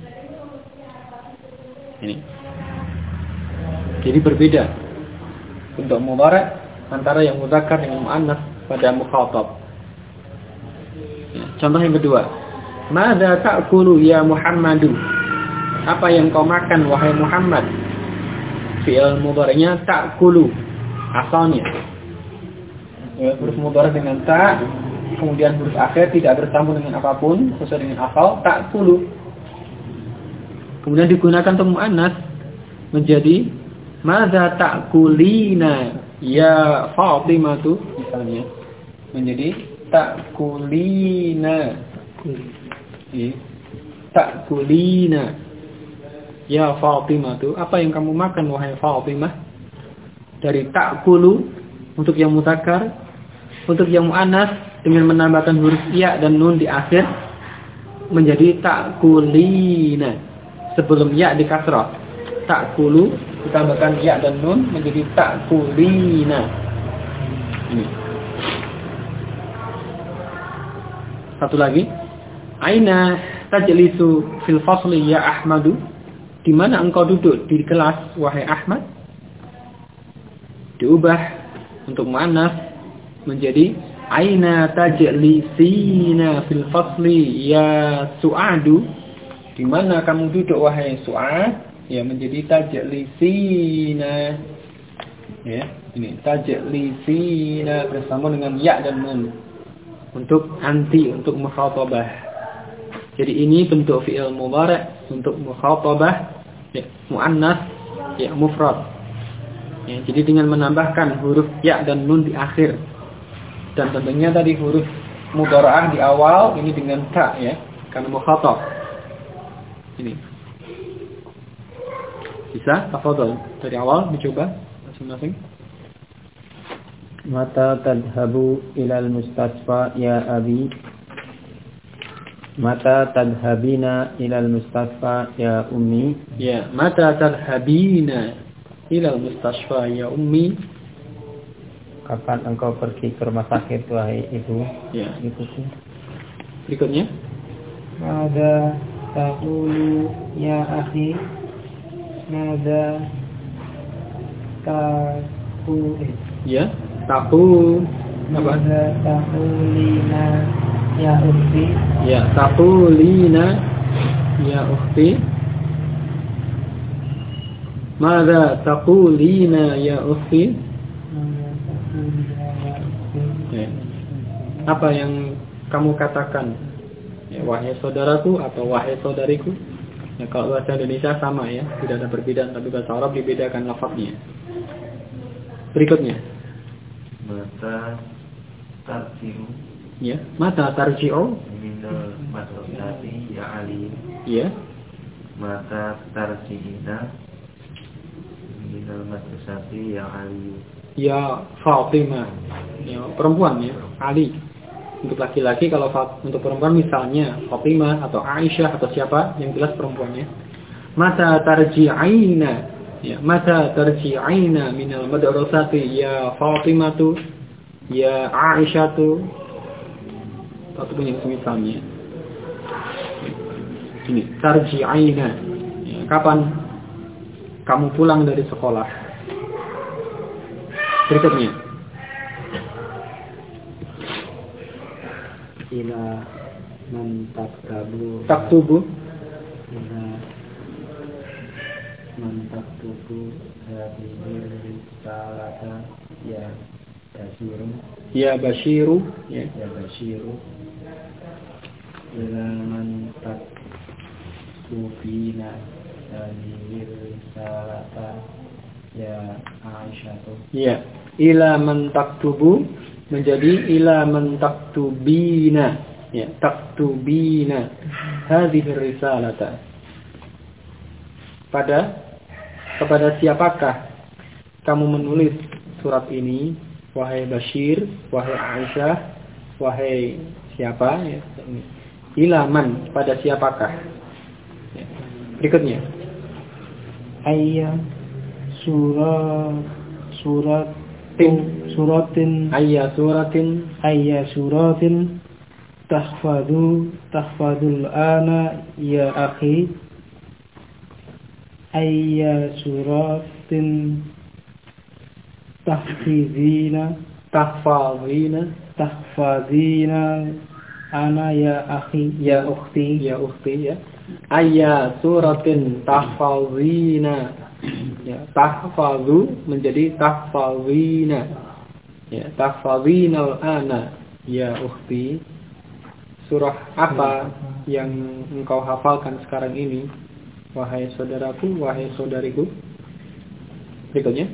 Ini jadi berbeda untuk mudhari' antara yang muzakkar dengan muannas pada mukhatab. Ya, contoh yang kedua, madza ta'kulu ya Muhammadu? Apa yang kau makan wahai Muhammad? Fi'il mudhari'nya ta'kulu asalnya, ya, huruf mudhari' dengan ta, kemudian huruf akhir tidak bersambung dengan apapun, sesuai dengan asal, ta'kulu. Kemudian digunakan untuk muannas menjadi madza ta'kulina ya Fatimah, misalnya, menjadi ta'kulina, ya, ta'kulina ya Fatimah. Apa yang kamu makan wahai Fatimah? Dari ta'kulu untuk yang muzakkar, untuk yang muannas dengan menambahkan huruf ya dan nun di akhir, menjadi ta'kulina. Sebelum ya di kasrah, ta'kulu ditambahkan ya dan nun menjadi ta'kulina. Ini. Satu lagi, aina tajlisu fil fasli ya Ahmadu? Di mana engkau duduk di kelas wahai Ahmad? Diubah untuk muannas menjadi aina tajlisina fil fasli ya Su'adu? Di mana kamu duduk wahai Su'ad? Ya, menjadi tajlisina. Ya, ini tajlisina bersama dengan ya dan nun untuk anti, untuk mukhatabah. Jadi ini bentuk fi'il mudhari' untuk mukhatabah, ya, muannas, ya, mufrad. Ya, jadi dengan menambahkan huruf ya dan nun di akhir. Dan tentunya tadi huruf mudhara'ah di awal, ini dengan ta, ya, karena mukhatab. Ini. Bisa? Tafadhol. Dari awal dicoba masing-masing. Mata tadhabu ilal mustasfa ya abi? Mata tadhabina ilal mustasfa ya ummi? Ya, mata tadhabina ilal mustasfa ya ummi? Kapan engkau pergi ke rumah sakit wahai ibu? Ya. Ibuku. Berikutnya. Mada taqulu ya akhi? Mada taqulu? Ya, taqu. Mada taqulina ya ukhti? Ya, taqulina ya ukhti. Mada taqulina ya ukhti? Apa yang kamu katakan? Ya, wahai saudaraku atau wahai saudariku? Ya, kalau bahasa Indonesia sama ya, tidak ada perbedaan, tapi bahasa Arab dibedakan lafaznya. Berikutnya. Mata tarji'u. Ya, mata tarji'u. Minal madrasati ya Ali. Ya. Mata tarji'ina. Minal madrasati ya Ali. Ya Fatimah. Ya, perempuan ya, Ali. Untuk laki-laki, kalau untuk perempuan misalnya Fatimah atau Aisyah atau siapa, yang jelas perempuannya. Mata tarji'ina, ya, mata tarji'ina minal madrasati ya Fatimatu, ya Aisyatu, ataupun yang semisalnya. Ini tarji'ina, ya, kapan kamu pulang dari sekolah? Berikutnya. Ila man taktubu ila man taktubu hadhihi risalata ya Basyiru ya Basyiru ila man taktubina hadhihi risalata ya Aisyatu. Ya, ila man taktubu menjadi ila man taktubina, ya, taktubina hadhihi risalata. Kepada siapakah kamu menulis surat ini, wahai Bashir, wahai Aisyah, wahai siapa, ya. Ila man, pada siapakah? Ya. Berikutnya. Ayya suratin Ayya suratin tahfadul ana ya akhi. Ayya suratin tahfadina ana ya akhi, ya ukhti, ya. Ayya suratin tahfadina, ya, tahfadhu menjadi tahfadhina, ya, tahfadhinal ana ya ukhti. Surah apa yang engkau hafalkan sekarang ini, wahai saudaraku, wahai saudariku? Berikutnya.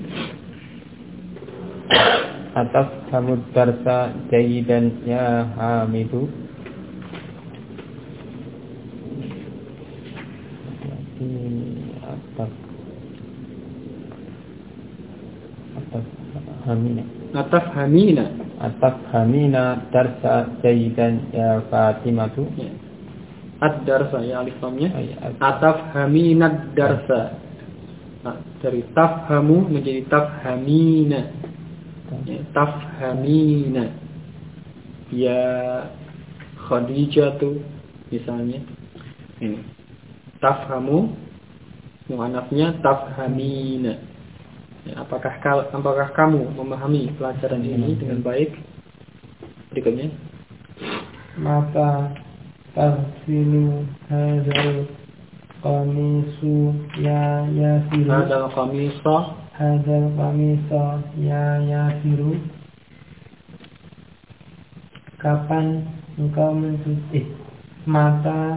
Atas kamu darsa jayidan ya Hamidu. Atafhamina darsa jayidan ya Fatimatu. Ad-darsa ya alif lamnya. Atafhamina darsa. Nah, dari tafhamu menjadi tafhamina. Ya, tafhamina. Ya Khadijatu misalnya. Ini. Tafhamu muannafnya tafhamina. Ya, apakah kamu memahami pelajaran ini dengan baik? Berikutnya. Mata tarsilu hadzal qamisu ya Yasiru. Hadzal qamisa ya Yasiru. Kapan engkau mencuci? Mata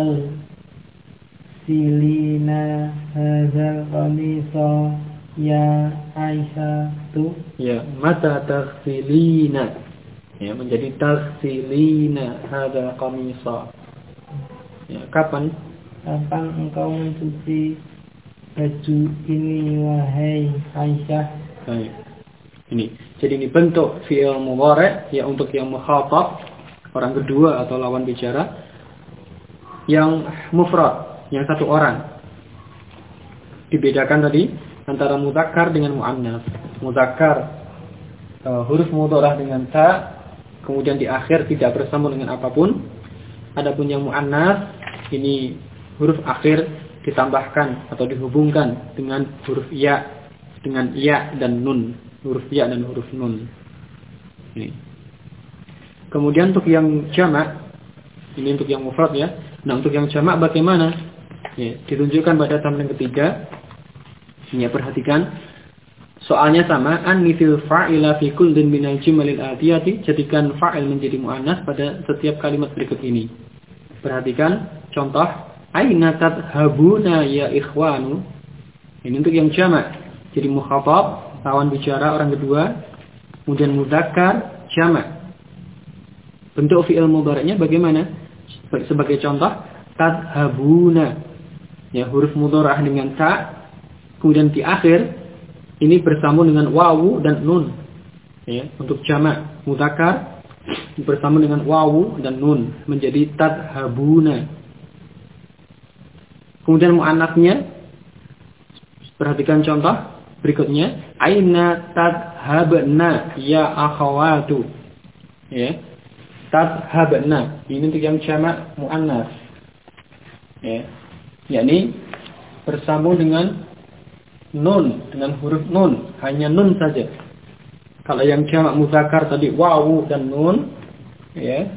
silina hadzal qamisa ya Aisyah tu. Ya, mata taghsilina. Ya, menjadi taghsilina hadzal qamisa. Ya, kapan engkau mencuci baju ini wahai Aisyah? Baik. Ini. Jadi ini bentuk fi'il mudhari' ya untuk yang mukhatab, orang kedua atau lawan bicara, yang mufrad, yang satu orang. Dibedakan tadi antara mudzakkar dengan muannas. Mudzakkar huruf mudharah dengan ta, kemudian di akhir tidak bersambung dengan apapun. Adapun yang muannas ini huruf akhir ditambahkan atau dihubungkan dengan huruf ya, dengan ya dan nun, huruf ya dan huruf nun. Ini. Kemudian untuk yang jamak Ini untuk yang mufrad ya. Nah, untuk yang jamak bagaimana? Ya, ditunjukkan pada tamrin ketiga. Ya, perhatikan. Soalnya sama, annifil fa'ila fi kullin minal jumalil atiyati, jadikan fa'il menjadi muannas pada setiap kalimat berikut ini. Perhatikan contoh, aina tadhabuna ya ikhwanu. Ini untuk yang jamak. Jadi mukhatab, lawan bicara orang kedua, kemudian mudzakkar, jamak. Bentuk fi'il mudhari'nya bagaimana? Sebagai contoh, tadhabuna. Ya, huruf mudhara'ah dengan ta, kemudian di akhir ini bersambung dengan wawu dan nun. Ya, untuk jamak mudzakkar bersambung dengan wawu dan nun menjadi tadhabuna. Kemudian muannasnya, perhatikan contoh berikutnya, aina tadhabna ya akhawatu. Ya. Tadhabna. Ini untuk yang jamak muannas. Ya. Yakni bersambung dengan nun, dengan huruf nun, hanya nun saja. Kalau yang jamak mudzakkar tadi wawu dan nun, ya,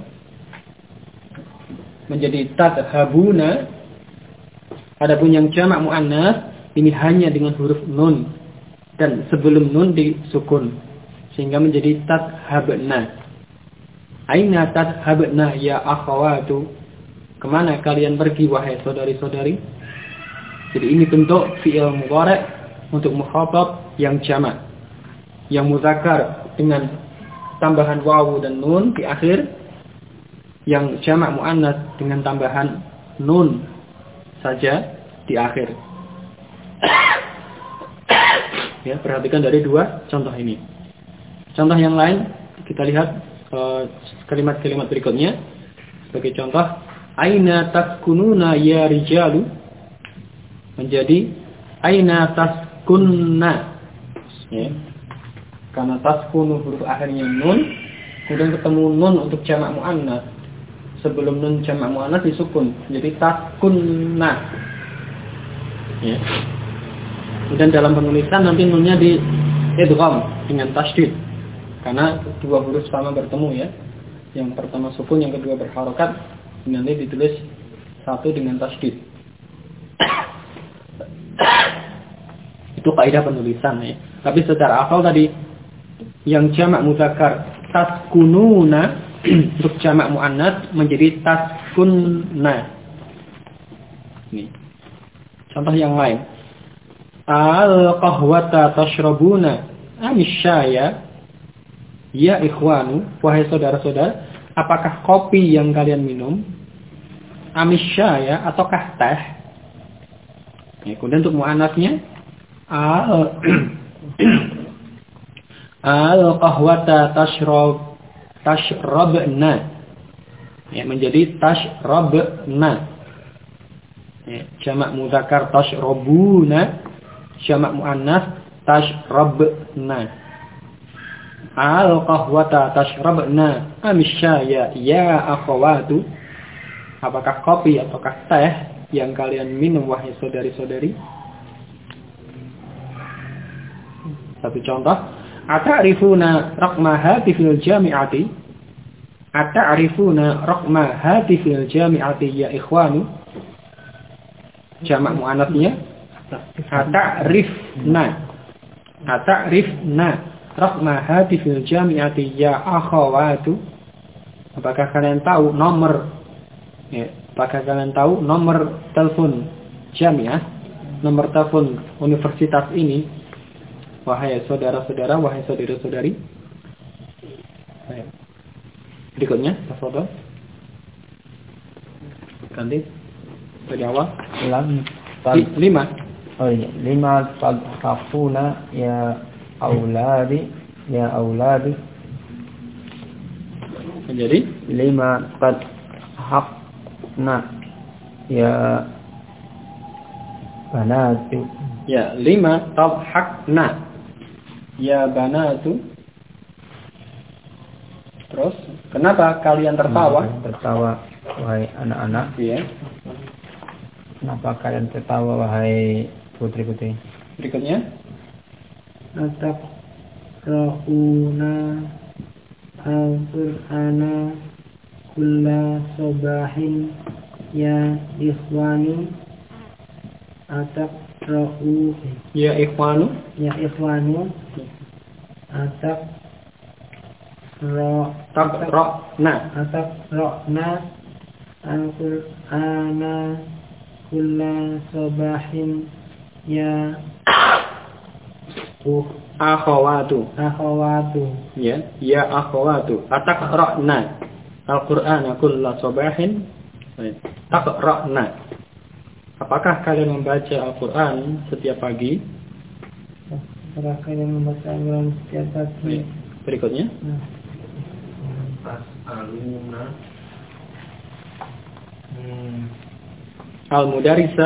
menjadi tadhabuna. Adapun yang jamak muannas ini hanya dengan huruf nun dan sebelum nun disukun sehingga menjadi tadhabna. Aina tadhabna ya akhawatu. Kemana kalian pergi wahai saudari-saudari? Jadi ini bentuk fi'il mudhari' untuk mukhatab yang jamak. Yang mudzakkar dengan tambahan wawu dan nun di akhir. Yang jamak muannas dengan tambahan nun saja di akhir. Ya, perhatikan dari dua contoh ini. Contoh yang lain kita lihat kalimat-kalimat berikutnya. Sebagai contoh, aina taskununa ya rijalu, menjadi aina taskunna. Ya. Karena taskunu huruf akhirnya nun, kemudian ketemu nun untuk jamak muannas. Sebelum nun jamak muannas disukun, jadi taskunna. Ya. Kemudian dalam penulisan nanti nunnya di idgham dengan tasydid. Karena dua huruf sama bertemu ya. Yang pertama sukun, yang kedua berharokat. Nanti ditulis satu dengan tasydid. Itu kaidah penulisan ya. Tapi secara hafal tadi yang jamak mudzakkar taskununa untuk jamak muannas menjadi taskunna. Ini. Contoh yang lain. Al-qahwata tashrabuna amisyaya ya ikhwanu, wahai saudara-saudara, apakah kopi yang kalian minum? Amisyaya ataukah teh? Ya, kemudian untuk muannasnya al-qahwata tashrabna. Ya, menjadi tashrabna. Ya, jamak mudzakkar tashrabuna, jamak muannas tashrabna. Al-qahwata tashrabna amisyaya ya akhawatu. Apakah kopi ataukah teh yang kalian minum wahai saudari-saudari? Satu contoh, ata'rifuna raqma hatifil jami'ati? Ata'rifuna raqma hatifil jami'ati ya ikhwanu? Jamak muannasnya ata'rifna. Ata'rifna raqma hatifil jami'ati ya akhawatu. Apakah kalian tahu nomor, ya, apakah kalian tahu nomor telepon jami'ah, nomor telepon universitas ini, wahai saudara-saudara, wahai saudara-saudari? Berikutnya, tafadhol. Ganti dari awal. Ulang. 5. Oh iya, 5 tadhafuna ya auladi, ya auladi. Menjadi 5 tadhafna ya banatu. Ya, 5 tadhakna ya banatu. Terus, kenapa kalian tertawa? Tertawa wahai anak-anak. Iya. Kenapa kalian tertawa wahai putri-putri? Berikutnya, atakrahuna al-qur'ana kulla sabahin ya ikhwanu ataqra'u Ya ikhwanu ataqra'na al-Qur'ana kulla sabahin ya akhawatu ya akhawatu ataqra'na al-Qur'ana kulla sabahin taqra'na. Apakah kalian membaca Al-Qur'an setiap pagi? Apakah kalian membaca Al-Qur'an setiap pagi? Berikutnya. Tas'aluna Al-mudarisa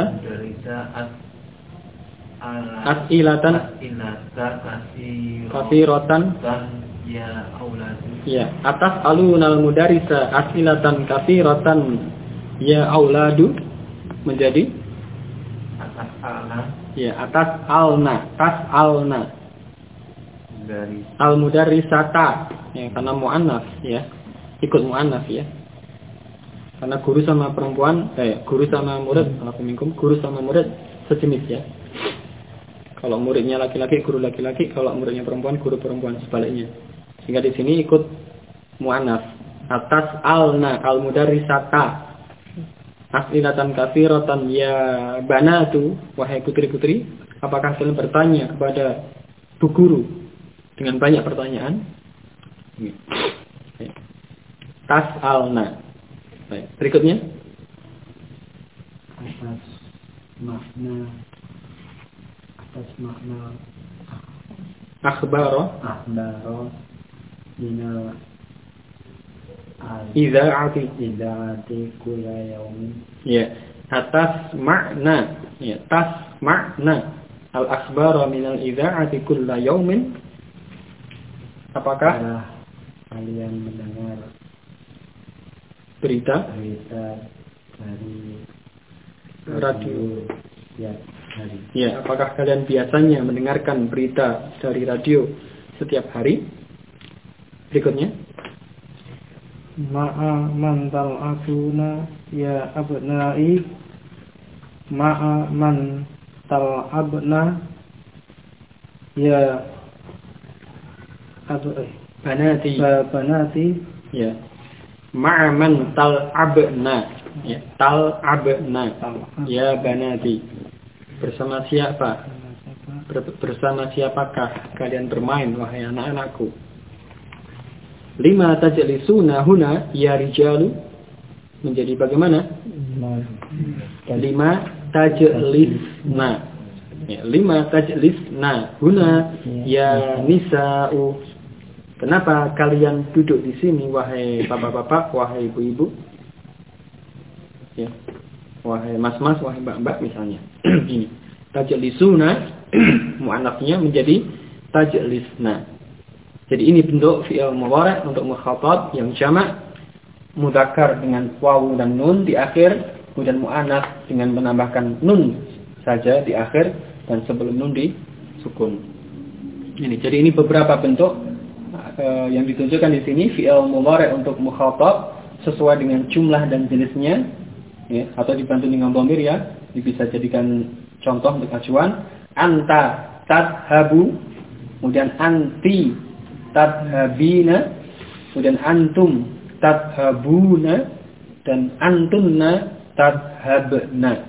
as'ilatan katsiratan ya auladu. Ya, atas alunal mudarisa as'ilatan katsiratan ya auladu menjadi atas alna. Ya, atas alna Dari al-mudarrisata ya, karena muannats ya. Ikut muannats ya. Karena guru sama perempuan, guru sama murid, guru sama murid sejenis ya. Kalau muridnya laki-laki, guru laki-laki, kalau muridnya perempuan, guru perempuan, sebaliknya. Sehingga di sini ikut muannats. Atas alna al-mudarrisata as'ilatan katsiratan ya banatu, wahai putri-putri, apakah kalian bertanya kepada bu guru dengan banyak pertanyaan? Tas'alna. Baik, berikutnya. Atas makna Akhbaro minal idza'ati kulla yaumin. Ya, atas makna ya, tas makna al-akhbaro minal idza'ati kulla yaumin. Apakah kalian mendengar berita dari radio ya hari? Ya, apakah kalian biasanya mendengarkan berita dari radio setiap hari? Berikutnya. Ma'a man tal'abuna ya abna'i ma'a man tal'abna ya banati Ya. Ma'aman tal'abna ya, tal'abna ya banati. Bersama siapa? Bersama siapakah kalian bermain wahai anak-anakku? Lima tajlisuna huna ya rijalu menjadi bagaimana? Lima tajlisna ya, lima tajlisna huna ya nisa'u. Kenapa kalian duduk di sini wahai bapak-bapak, wahai ibu-ibu? Ya. Wahai mas-mas, wahai mbak-mbak misalnya. Ini tajlisuna muannafnya menjadi tajlisna. Jadi ini bentuk fi'il mudhari' untuk mukhatab yang jamak, mudzakkar dengan wawu dan nun di akhir, kemudian muannats dengan menambahkan nun saja di akhir dan sebelum nun di sukun. Ini jadi ini beberapa bentuk yang ditunjukkan di sini fi'il mudhari' untuk mukhatab sesuai dengan jumlah dan jenisnya. Ya, atau dibantu dengan dhamir ya, bisa jadikan contoh untuk acuan. Anta tadhabu, kemudian anti tadhabina, kemudian antum tadhabuna, dan antunna tadhabna.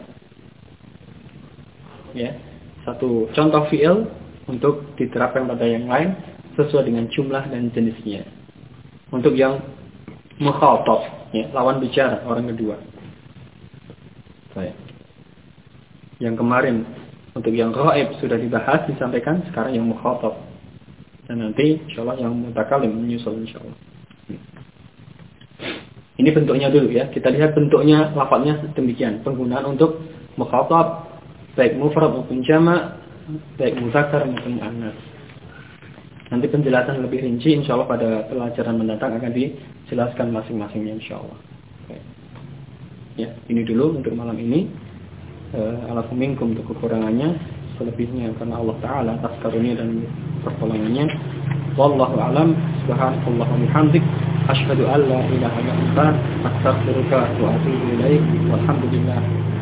Ya, satu contoh fi'il untuk diterapkan pada yang lain sesuai dengan jumlah dan jenisnya. Untuk yang mukhatab, ya, lawan bicara, orang kedua. Yang kemarin untuk yang ghaib sudah dibahas, disampaikan, sekarang yang mukhatab. Dan nanti insyaallah yang mutakalim menyusul insyaallah. Ini bentuknya dulu ya. Kita lihat bentuknya, lafaznya demikian. Penggunaan untuk mukhatab baik mufrad maupun jamak, baik muzakkar maupun muannats. Nanti penjelasan lebih rinci insyaallah pada pelajaran mendatang akan dijelaskan masing-masingnya insyaallah. Ya, ini dulu untuk malam ini. Alafu minkum untuk kekurangannya, selebihnya karena Allah Ta'ala atas karunia dan pertolongannya. Wallahu a'lam. Subhanallahi wa bihamdihi. Asyhadu an la ilaha illa anta astaghfiruka wa atubu ilaik. Walhamdulillah.